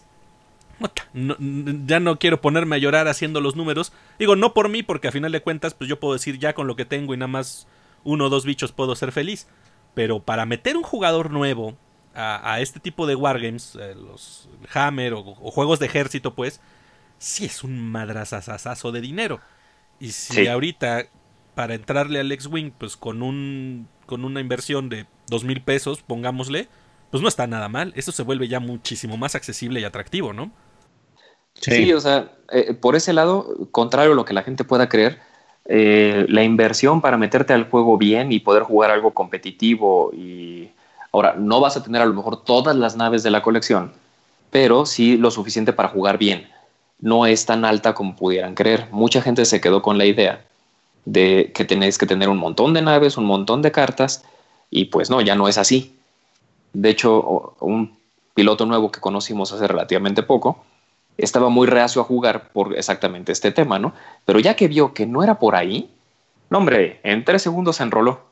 Ya no quiero ponerme a llorar haciendo los números. Digo, no por mí, porque a final de cuentas, pues yo puedo decir ya con lo que tengo y nada más 1 o 2 bichos puedo ser feliz. Pero para meter un jugador nuevo a este tipo de wargames, los Hammer o juegos de ejército, pues, sí es un madrazazazo de dinero. Y si ahorita, para entrarle al X-Wing, pues con una inversión de 2,000 pesos, pongámosle, pues no está nada mal. Eso se vuelve ya muchísimo más accesible y atractivo, ¿no? Sí, o sea, por ese lado, contrario a lo que la gente pueda creer, la inversión para meterte al juego bien y poder jugar algo competitivo y... Ahora, no vas a tener a lo mejor todas las naves de la colección, pero sí lo suficiente para jugar bien. No es tan alta como pudieran creer. Mucha gente se quedó con la idea de que tenéis que tener un montón de naves, un montón de cartas, y pues no, ya no es así. De hecho, un piloto nuevo que conocimos hace relativamente poco estaba muy reacio a jugar por exactamente este tema, ¿no? Pero ya que vio que no era por ahí, no, hombre, en 3 segundos se enroló.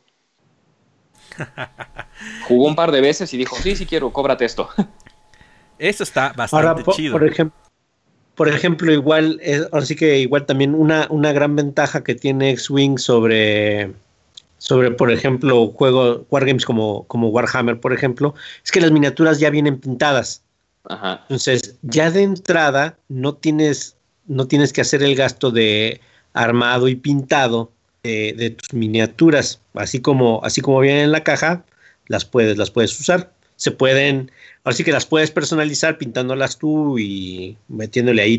Jugó un par de veces y dijo, sí quiero, cóbrate esto. Eso está bastante chido. Por ejemplo, igual, ahora sí que igual también una gran ventaja que tiene X-Wing sobre, por ejemplo, wargames como Warhammer, por ejemplo, es que las miniaturas ya vienen pintadas. Ajá. Entonces, ya de entrada no tienes que hacer el gasto de armado y pintado de tus miniaturas. Así como vienen en la caja, las puedes usar. Se pueden, ahora sí que las puedes personalizar pintándolas tú y metiéndole ahí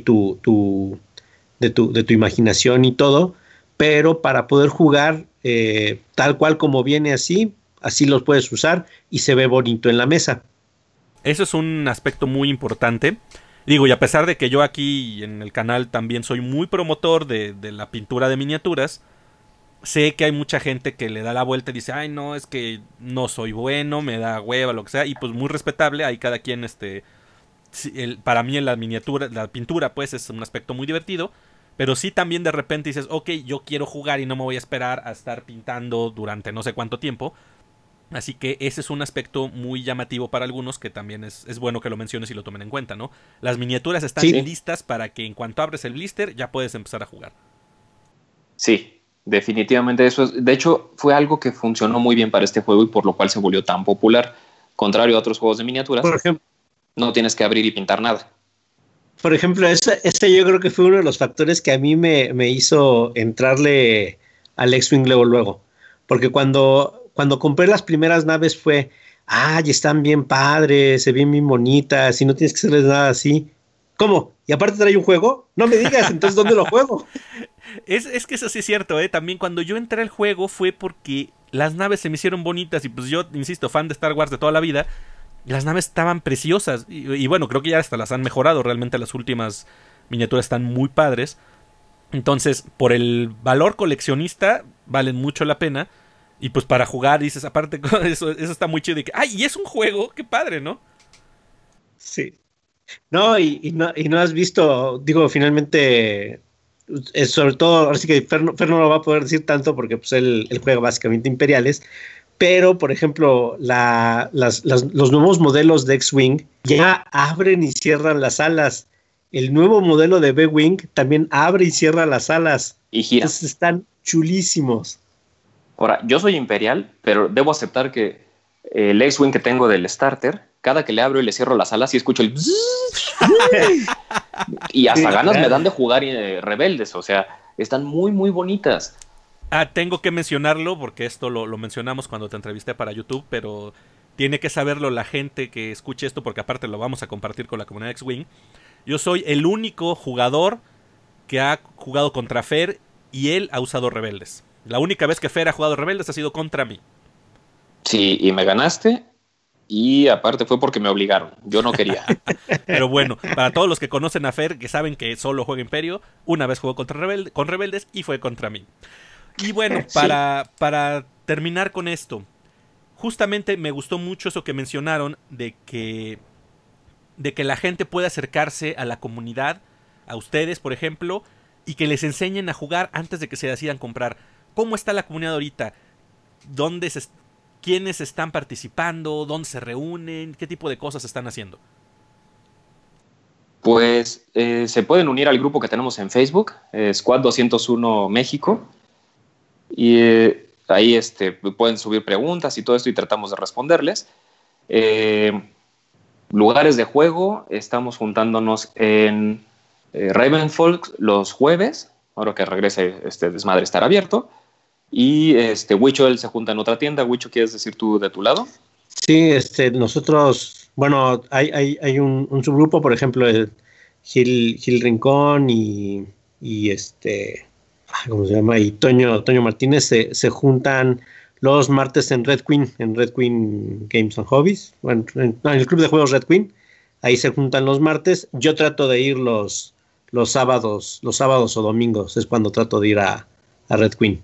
de tu imaginación y todo, pero para poder jugar tal cual como viene así los puedes usar y se ve bonito en la mesa. Eso es un aspecto muy importante. Digo, y a pesar de que yo aquí en el canal también soy muy promotor de la pintura de miniaturas, sé que hay mucha gente que le da la vuelta y dice, ay no, es que no soy bueno, me da hueva, lo que sea, y pues muy respetable, hay cada quien, para mí la pintura pues es un aspecto muy divertido, pero sí también de repente dices, ok, yo quiero jugar y no me voy a esperar a estar pintando durante no sé cuánto tiempo, así que ese es un aspecto muy llamativo para algunos que también es bueno que lo menciones y lo tomen en cuenta, ¿no? Las miniaturas están listas para que en cuanto abres el blister ya puedes empezar a jugar. Sí. Definitivamente eso es. De hecho, fue algo que funcionó muy bien para este juego y por lo cual se volvió tan popular. Contrario a otros juegos de miniaturas, por ejemplo, no tienes que abrir y pintar nada. Por ejemplo, este yo creo que fue uno de los factores que a mí me hizo entrarle al X-Wing luego. Porque cuando compré las primeras naves fue, están bien padres, se ven bien bonitas y no tienes que hacerles nada así. ¿Cómo? ¿Y aparte trae un juego? No me digas, entonces ¿dónde lo juego? Es que eso sí es cierto, ¿eh? También cuando yo entré al juego fue porque las naves se me hicieron bonitas y pues yo, insisto, fan de Star Wars de toda la vida, las naves estaban preciosas y bueno, creo que ya hasta las han mejorado, realmente las últimas miniaturas están muy padres, entonces por el valor coleccionista valen mucho la pena y pues para jugar dices, aparte eso está muy chido y que, y es un juego, qué padre, ¿no? Sí. No, y no has visto, digo, finalmente, sobre todo, ahora sí que Fer no lo va a poder decir tanto porque pues él juega básicamente Imperiales, pero por ejemplo, los nuevos modelos de X-Wing ya abren y cierran las alas. El nuevo modelo de B-Wing también abre y cierra las alas. Y gira. Entonces están chulísimos. Ahora, yo soy Imperial, pero debo aceptar que el X-Wing que tengo del starter, cada que le abro y le cierro las alas y escucho el y hasta ganas me dan de jugar Rebeldes, o sea, están muy muy bonitas. Tengo que mencionarlo porque esto lo mencionamos cuando te entrevisté para YouTube, pero tiene que saberlo la gente que escuche esto porque aparte lo vamos a compartir con la comunidad X-Wing. Yo soy el único jugador que ha jugado contra Fer y él ha usado Rebeldes. La única vez que Fer ha jugado Rebeldes ha sido contra mí. Sí, y me ganaste. Y aparte fue porque me obligaron, yo no quería. Pero bueno, para todos los que conocen a Fer, que saben que solo juega Imperio, una vez jugó con Rebeldes y fue contra mí. Y bueno, para terminar con esto, justamente me gustó mucho eso que mencionaron de que la gente puede acercarse a la comunidad, a ustedes por ejemplo, y que les enseñen a jugar antes de que se decidan comprar. ¿Cómo está la comunidad ahorita? ¿Quiénes están participando? ¿Dónde se reúnen? ¿Qué tipo de cosas están haciendo? Pues se pueden unir al grupo que tenemos en Facebook, Squad 201 México, y ahí pueden subir preguntas y todo esto y tratamos de responderles. Lugares de juego, estamos juntándonos en Ravenfall los jueves, ahora que regrese este desmadre estará abierto. Y Wicho, él se junta en otra tienda. Wicho, ¿quieres decir tú de tu lado? Sí, nosotros, bueno, hay un subgrupo, por ejemplo, el Gil Rincón y ¿cómo se llama? Y Toño Martínez se juntan los martes en Red Queen Games and Hobbies, bueno, en el club de juegos Red Queen, ahí se juntan los martes. Yo trato de ir los sábados o domingos, es cuando trato de ir a Red Queen.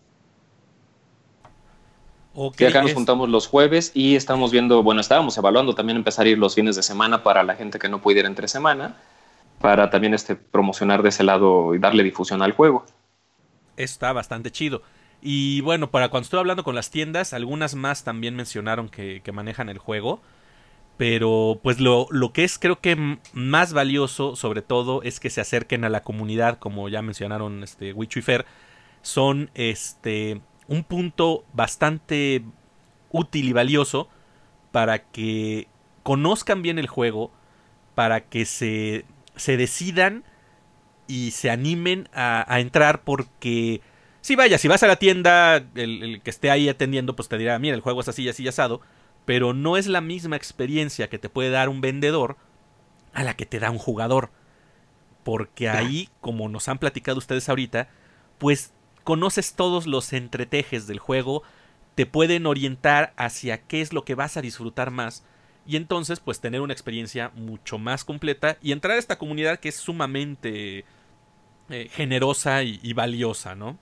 Okay, acá nos juntamos los jueves y estamos viendo, bueno, estábamos evaluando también empezar a ir los fines de semana para la gente que no puede ir entre semana, para también promocionar de ese lado y darle difusión al juego. Está bastante chido. Y bueno, para cuando estoy hablando con las tiendas, algunas más también mencionaron que manejan el juego. Pero pues lo que es creo que más valioso sobre todo es que se acerquen a la comunidad, como ya mencionaron Wicho y Fer. Son un punto bastante útil y valioso para que conozcan bien el juego, para que se decidan y se animen a entrar, porque si vas a la tienda, el que esté ahí atendiendo pues te dirá, mira, el juego es así, así, asado, pero no es la misma experiencia que te puede dar un vendedor a la que te da un jugador, porque ahí, como nos han platicado ustedes ahorita, pues conoces todos los entretejes del juego, te pueden orientar hacia qué es lo que vas a disfrutar más, y entonces pues tener una experiencia mucho más completa y entrar a esta comunidad que es sumamente generosa y valiosa, ¿no?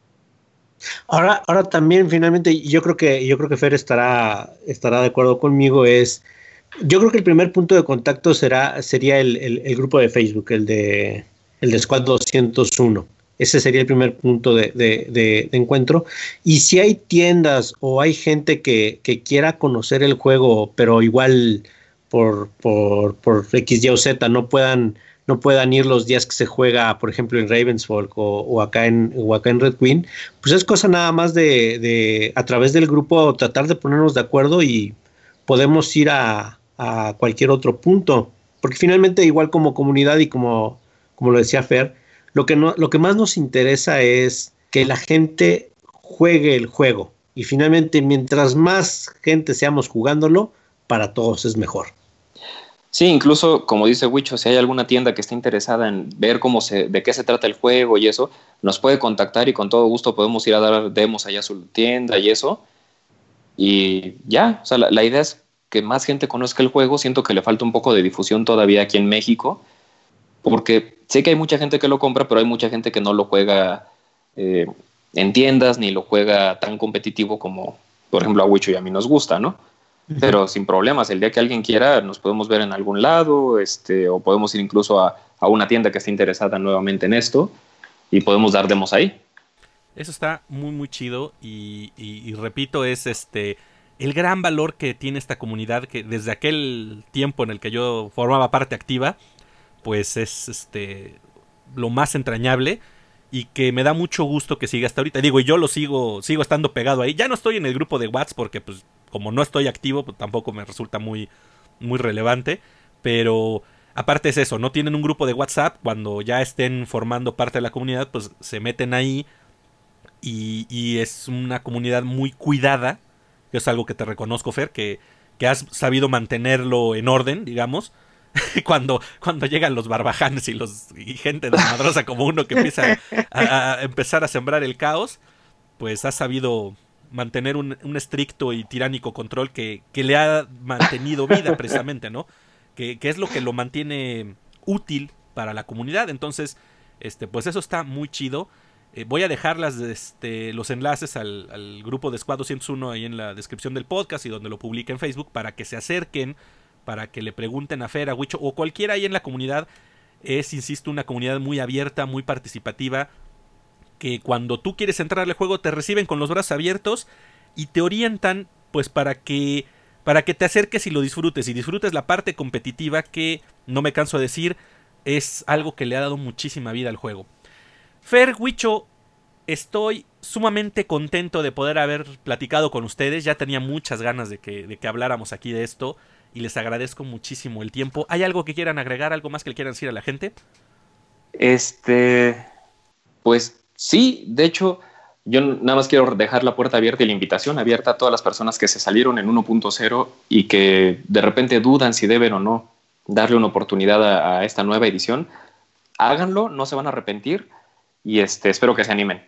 Ahora también finalmente yo creo que Fer estará de acuerdo conmigo. Yo creo que el primer punto de contacto sería el grupo de Facebook, el de Squad 201. Ese sería el primer punto de encuentro. Y si hay tiendas o hay gente que quiera conocer el juego, pero igual por X, Y o Z no puedan ir los días que se juega, por ejemplo, en Ravensfolk o acá en Red Queen, pues es cosa nada más de a través del grupo tratar de ponernos de acuerdo y podemos ir a cualquier otro punto. Porque finalmente, igual como comunidad y como lo decía Fer, lo que más nos interesa es que la gente juegue el juego. Y finalmente, mientras más gente seamos jugándolo, para todos es mejor. Sí, incluso, como dice Wicho, si hay alguna tienda que esté interesada en ver de qué se trata el juego y eso, nos puede contactar y con todo gusto podemos ir a dar demos allá a su tienda y eso. Y ya, o sea, la idea es que más gente conozca el juego. Siento que le falta un poco de difusión todavía aquí en México, porque sé que hay mucha gente que lo compra, pero hay mucha gente que no lo juega en tiendas, ni lo juega tan competitivo como, por ejemplo, a Wicho y a mí nos gusta, ¿no? Pero sin problemas, el día que alguien quiera nos podemos ver en algún lado, o podemos ir incluso a una tienda que esté interesada nuevamente en esto y podemos dar demos ahí. Eso está muy muy chido y repito, es el gran valor que tiene esta comunidad, que desde aquel tiempo en el que yo formaba parte activa, pues es lo más entrañable y que me da mucho gusto que siga hasta ahorita. Digo, y yo lo sigo estando pegado ahí. Ya no estoy en el grupo de WhatsApp porque pues como no estoy activo, pues tampoco me resulta muy, muy relevante. Pero aparte es eso, no tienen un grupo de WhatsApp. Cuando ya estén formando parte de la comunidad, pues se meten ahí. Y es una comunidad muy cuidada. Que es algo que te reconozco, Fer, que has sabido mantenerlo en orden, digamos. Cuando llegan los barbajanes y gente desmadrosa como uno que empieza a empezar a sembrar el caos, pues has sabido mantener un estricto y tiránico control que le ha mantenido vida precisamente, ¿no? Que es lo que lo mantiene útil para la comunidad. Entonces, pues eso está muy chido. Voy a dejar los enlaces al grupo de Squad 201 ahí en la descripción del podcast y donde lo publique en Facebook para que se acerquen, para que le pregunten a Fer, a Wicho o cualquiera ahí en la comunidad. Es, insisto, una comunidad muy abierta, muy participativa, que cuando tú quieres entrar al juego te reciben con los brazos abiertos y te orientan pues para que te acerques y lo disfrutes. Y disfrutes la parte competitiva que, no me canso de decir, es algo que le ha dado muchísima vida al juego. Fer, Wicho, estoy sumamente contento de poder haber platicado con ustedes. Ya tenía muchas ganas de que habláramos aquí de esto. Y les agradezco muchísimo el tiempo. ¿Hay algo que quieran agregar? ¿Algo más que le quieran decir a la gente? Pues sí, de hecho, yo nada más quiero dejar la puerta abierta y la invitación abierta a todas las personas que se salieron en 1.0 y que de repente dudan si deben o no darle una oportunidad a esta nueva edición. Háganlo, no se van a arrepentir y espero que se animen.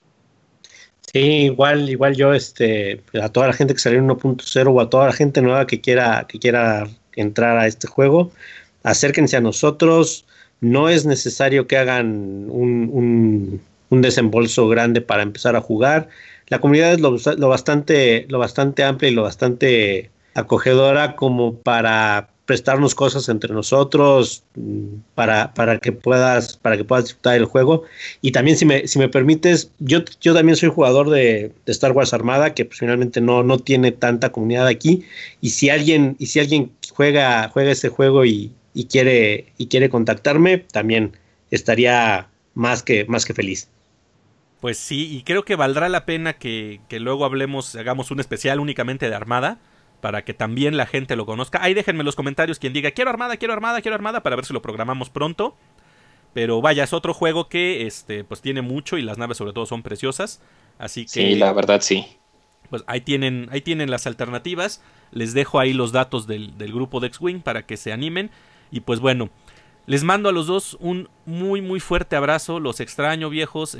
Sí, igual yo, a toda la gente que salió en 1.0 o a toda la gente nueva que quiera entrar a este juego, acérquense a nosotros. No es necesario que hagan un desembolso grande para empezar a jugar. La comunidad es lo bastante amplia y lo bastante acogedora como para prestarnos cosas entre nosotros para que puedas disfrutar el juego. Y también si me permites, yo también soy jugador de Star Wars Armada, que pues, finalmente no tiene tanta comunidad aquí, y si alguien juega ese juego y quiere contactarme, también estaría más que feliz. Pues sí, y creo que valdrá la pena que luego hagamos un especial únicamente de Armada, para que también la gente lo conozca. Ahí déjenme en los comentarios quien diga quiero Armada, para ver si lo programamos pronto. Pero vaya, es otro juego que pues tiene mucho y las naves sobre todo son preciosas. Así que sí, la verdad sí. Pues ahí tienen las alternativas. Les dejo ahí los datos del grupo de X-Wing para que se animen. Y pues bueno, les mando a los dos un muy muy fuerte abrazo. Los extraño, viejos.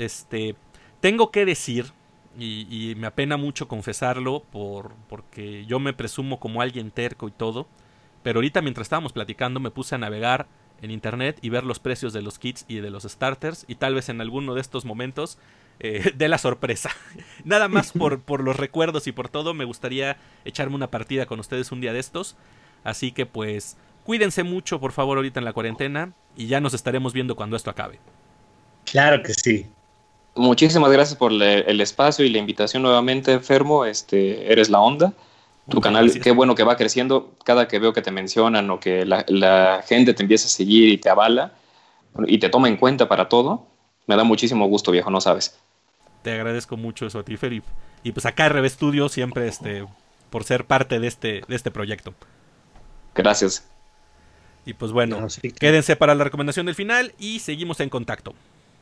Tengo que decir, y me apena mucho confesarlo, porque yo me presumo como alguien terco y todo, pero ahorita mientras estábamos platicando me puse a navegar en internet y ver los precios de los kits y de los starters, y tal vez en alguno de estos momentos dé la sorpresa. Nada más por los recuerdos y por todo, me gustaría echarme una partida con ustedes un día de estos, así que pues cuídense mucho por favor ahorita en la cuarentena, y ya nos estaremos viendo cuando esto acabe. Claro que sí. Muchísimas gracias por el espacio y la invitación nuevamente, Fermo. Eres la onda. Tu canal, gracias. Qué bueno que va creciendo. Cada que veo que te mencionan o que la gente te empieza a seguir y te avala y te toma en cuenta para todo, me da muchísimo gusto, viejo, no sabes. Te agradezco mucho eso a ti, Fer. Y pues acá RB Studio siempre por ser parte de este proyecto. Gracias. Y pues bueno, No, sí, quédense para la recomendación del final y seguimos en contacto.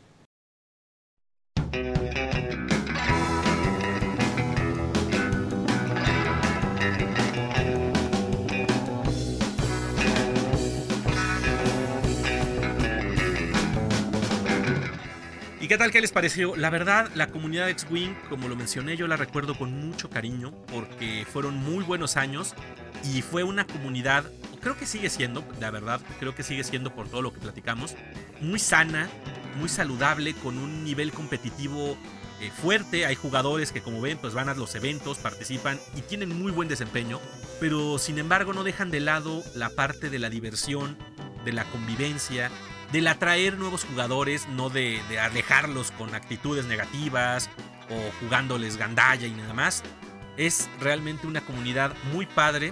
¿Y qué tal? ¿Qué les pareció? La verdad, la comunidad de X-Wing, como lo mencioné, yo la recuerdo con mucho cariño porque fueron muy buenos años y fue una comunidad, creo que sigue siendo, la verdad, creo que sigue siendo por todo lo que platicamos, muy sana, muy saludable, con un nivel competitivo fuerte. Hay jugadores que, como ven, pues van a los eventos, participan y tienen muy buen desempeño, pero sin embargo no dejan de lado la parte de la diversión, de la convivencia, del atraer nuevos jugadores, no de alejarlos con actitudes negativas o jugándoles gandalla y nada más. Es realmente una comunidad muy padre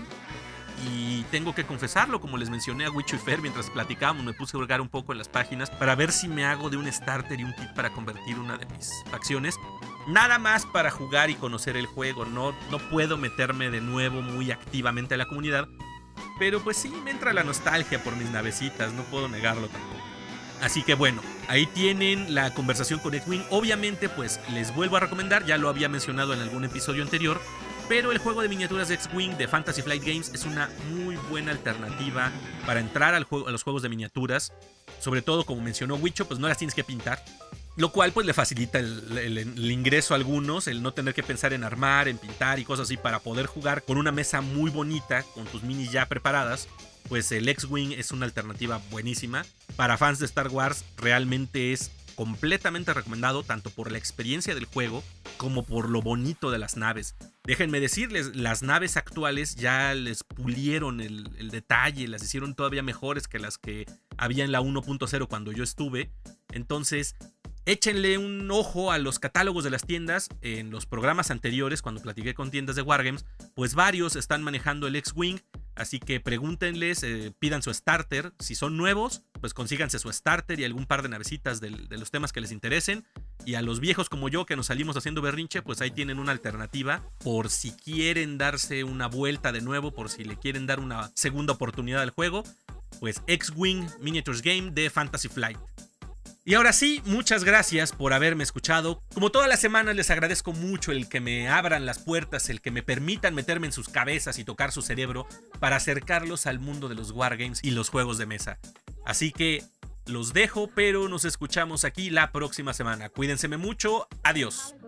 y tengo que confesarlo, como les mencioné a Wicho y Fer mientras platicábamos, me puse a hurgar un poco en las páginas para ver si me hago de un starter y un kit para convertir una de mis facciones. Nada más para jugar y conocer el juego, no puedo meterme de nuevo muy activamente a la comunidad. Pero pues sí, me entra la nostalgia por mis navecitas, no puedo negarlo tampoco. Así que bueno, ahí tienen la conversación con X-Wing. Obviamente pues les vuelvo a recomendar, ya lo había mencionado en algún episodio anterior, pero el juego de miniaturas de X-Wing de Fantasy Flight Games es una muy buena alternativa para entrar a los juegos de miniaturas. Sobre todo, como mencionó Wicho, pues no las tienes que pintar, lo cual pues le facilita el ingreso a algunos, el no tener que pensar en armar, en pintar y cosas así para poder jugar con una mesa muy bonita, con tus minis ya preparadas. Pues el X-Wing es una alternativa buenísima. Para fans de Star Wars realmente es completamente recomendado, tanto por la experiencia del juego como por lo bonito de las naves. Déjenme decirles, las naves actuales ya les pulieron el detalle, las hicieron todavía mejores que las que había en la 1.0 cuando yo estuve. Entonces, échenle un ojo a los catálogos de las tiendas. En los programas anteriores, cuando platiqué con tiendas de Wargames, pues varios están manejando el X-Wing. Así que pregúntenles, pidan su starter. Si son nuevos, pues consíganse su starter y algún par de navecitas de los temas que les interesen. Y a los viejos como yo que nos salimos haciendo berrinche, pues ahí tienen una alternativa por si quieren darse una vuelta de nuevo, por si le quieren dar una segunda oportunidad al juego, pues X-Wing Miniatures Game de Fantasy Flight. Y ahora sí, muchas gracias por haberme escuchado. Como todas las semanas les agradezco mucho el que me abran las puertas, el que me permitan meterme en sus cabezas y tocar su cerebro para acercarlos al mundo de los wargames y los juegos de mesa. Así que los dejo, pero nos escuchamos aquí la próxima semana. Cuídense mucho, adiós.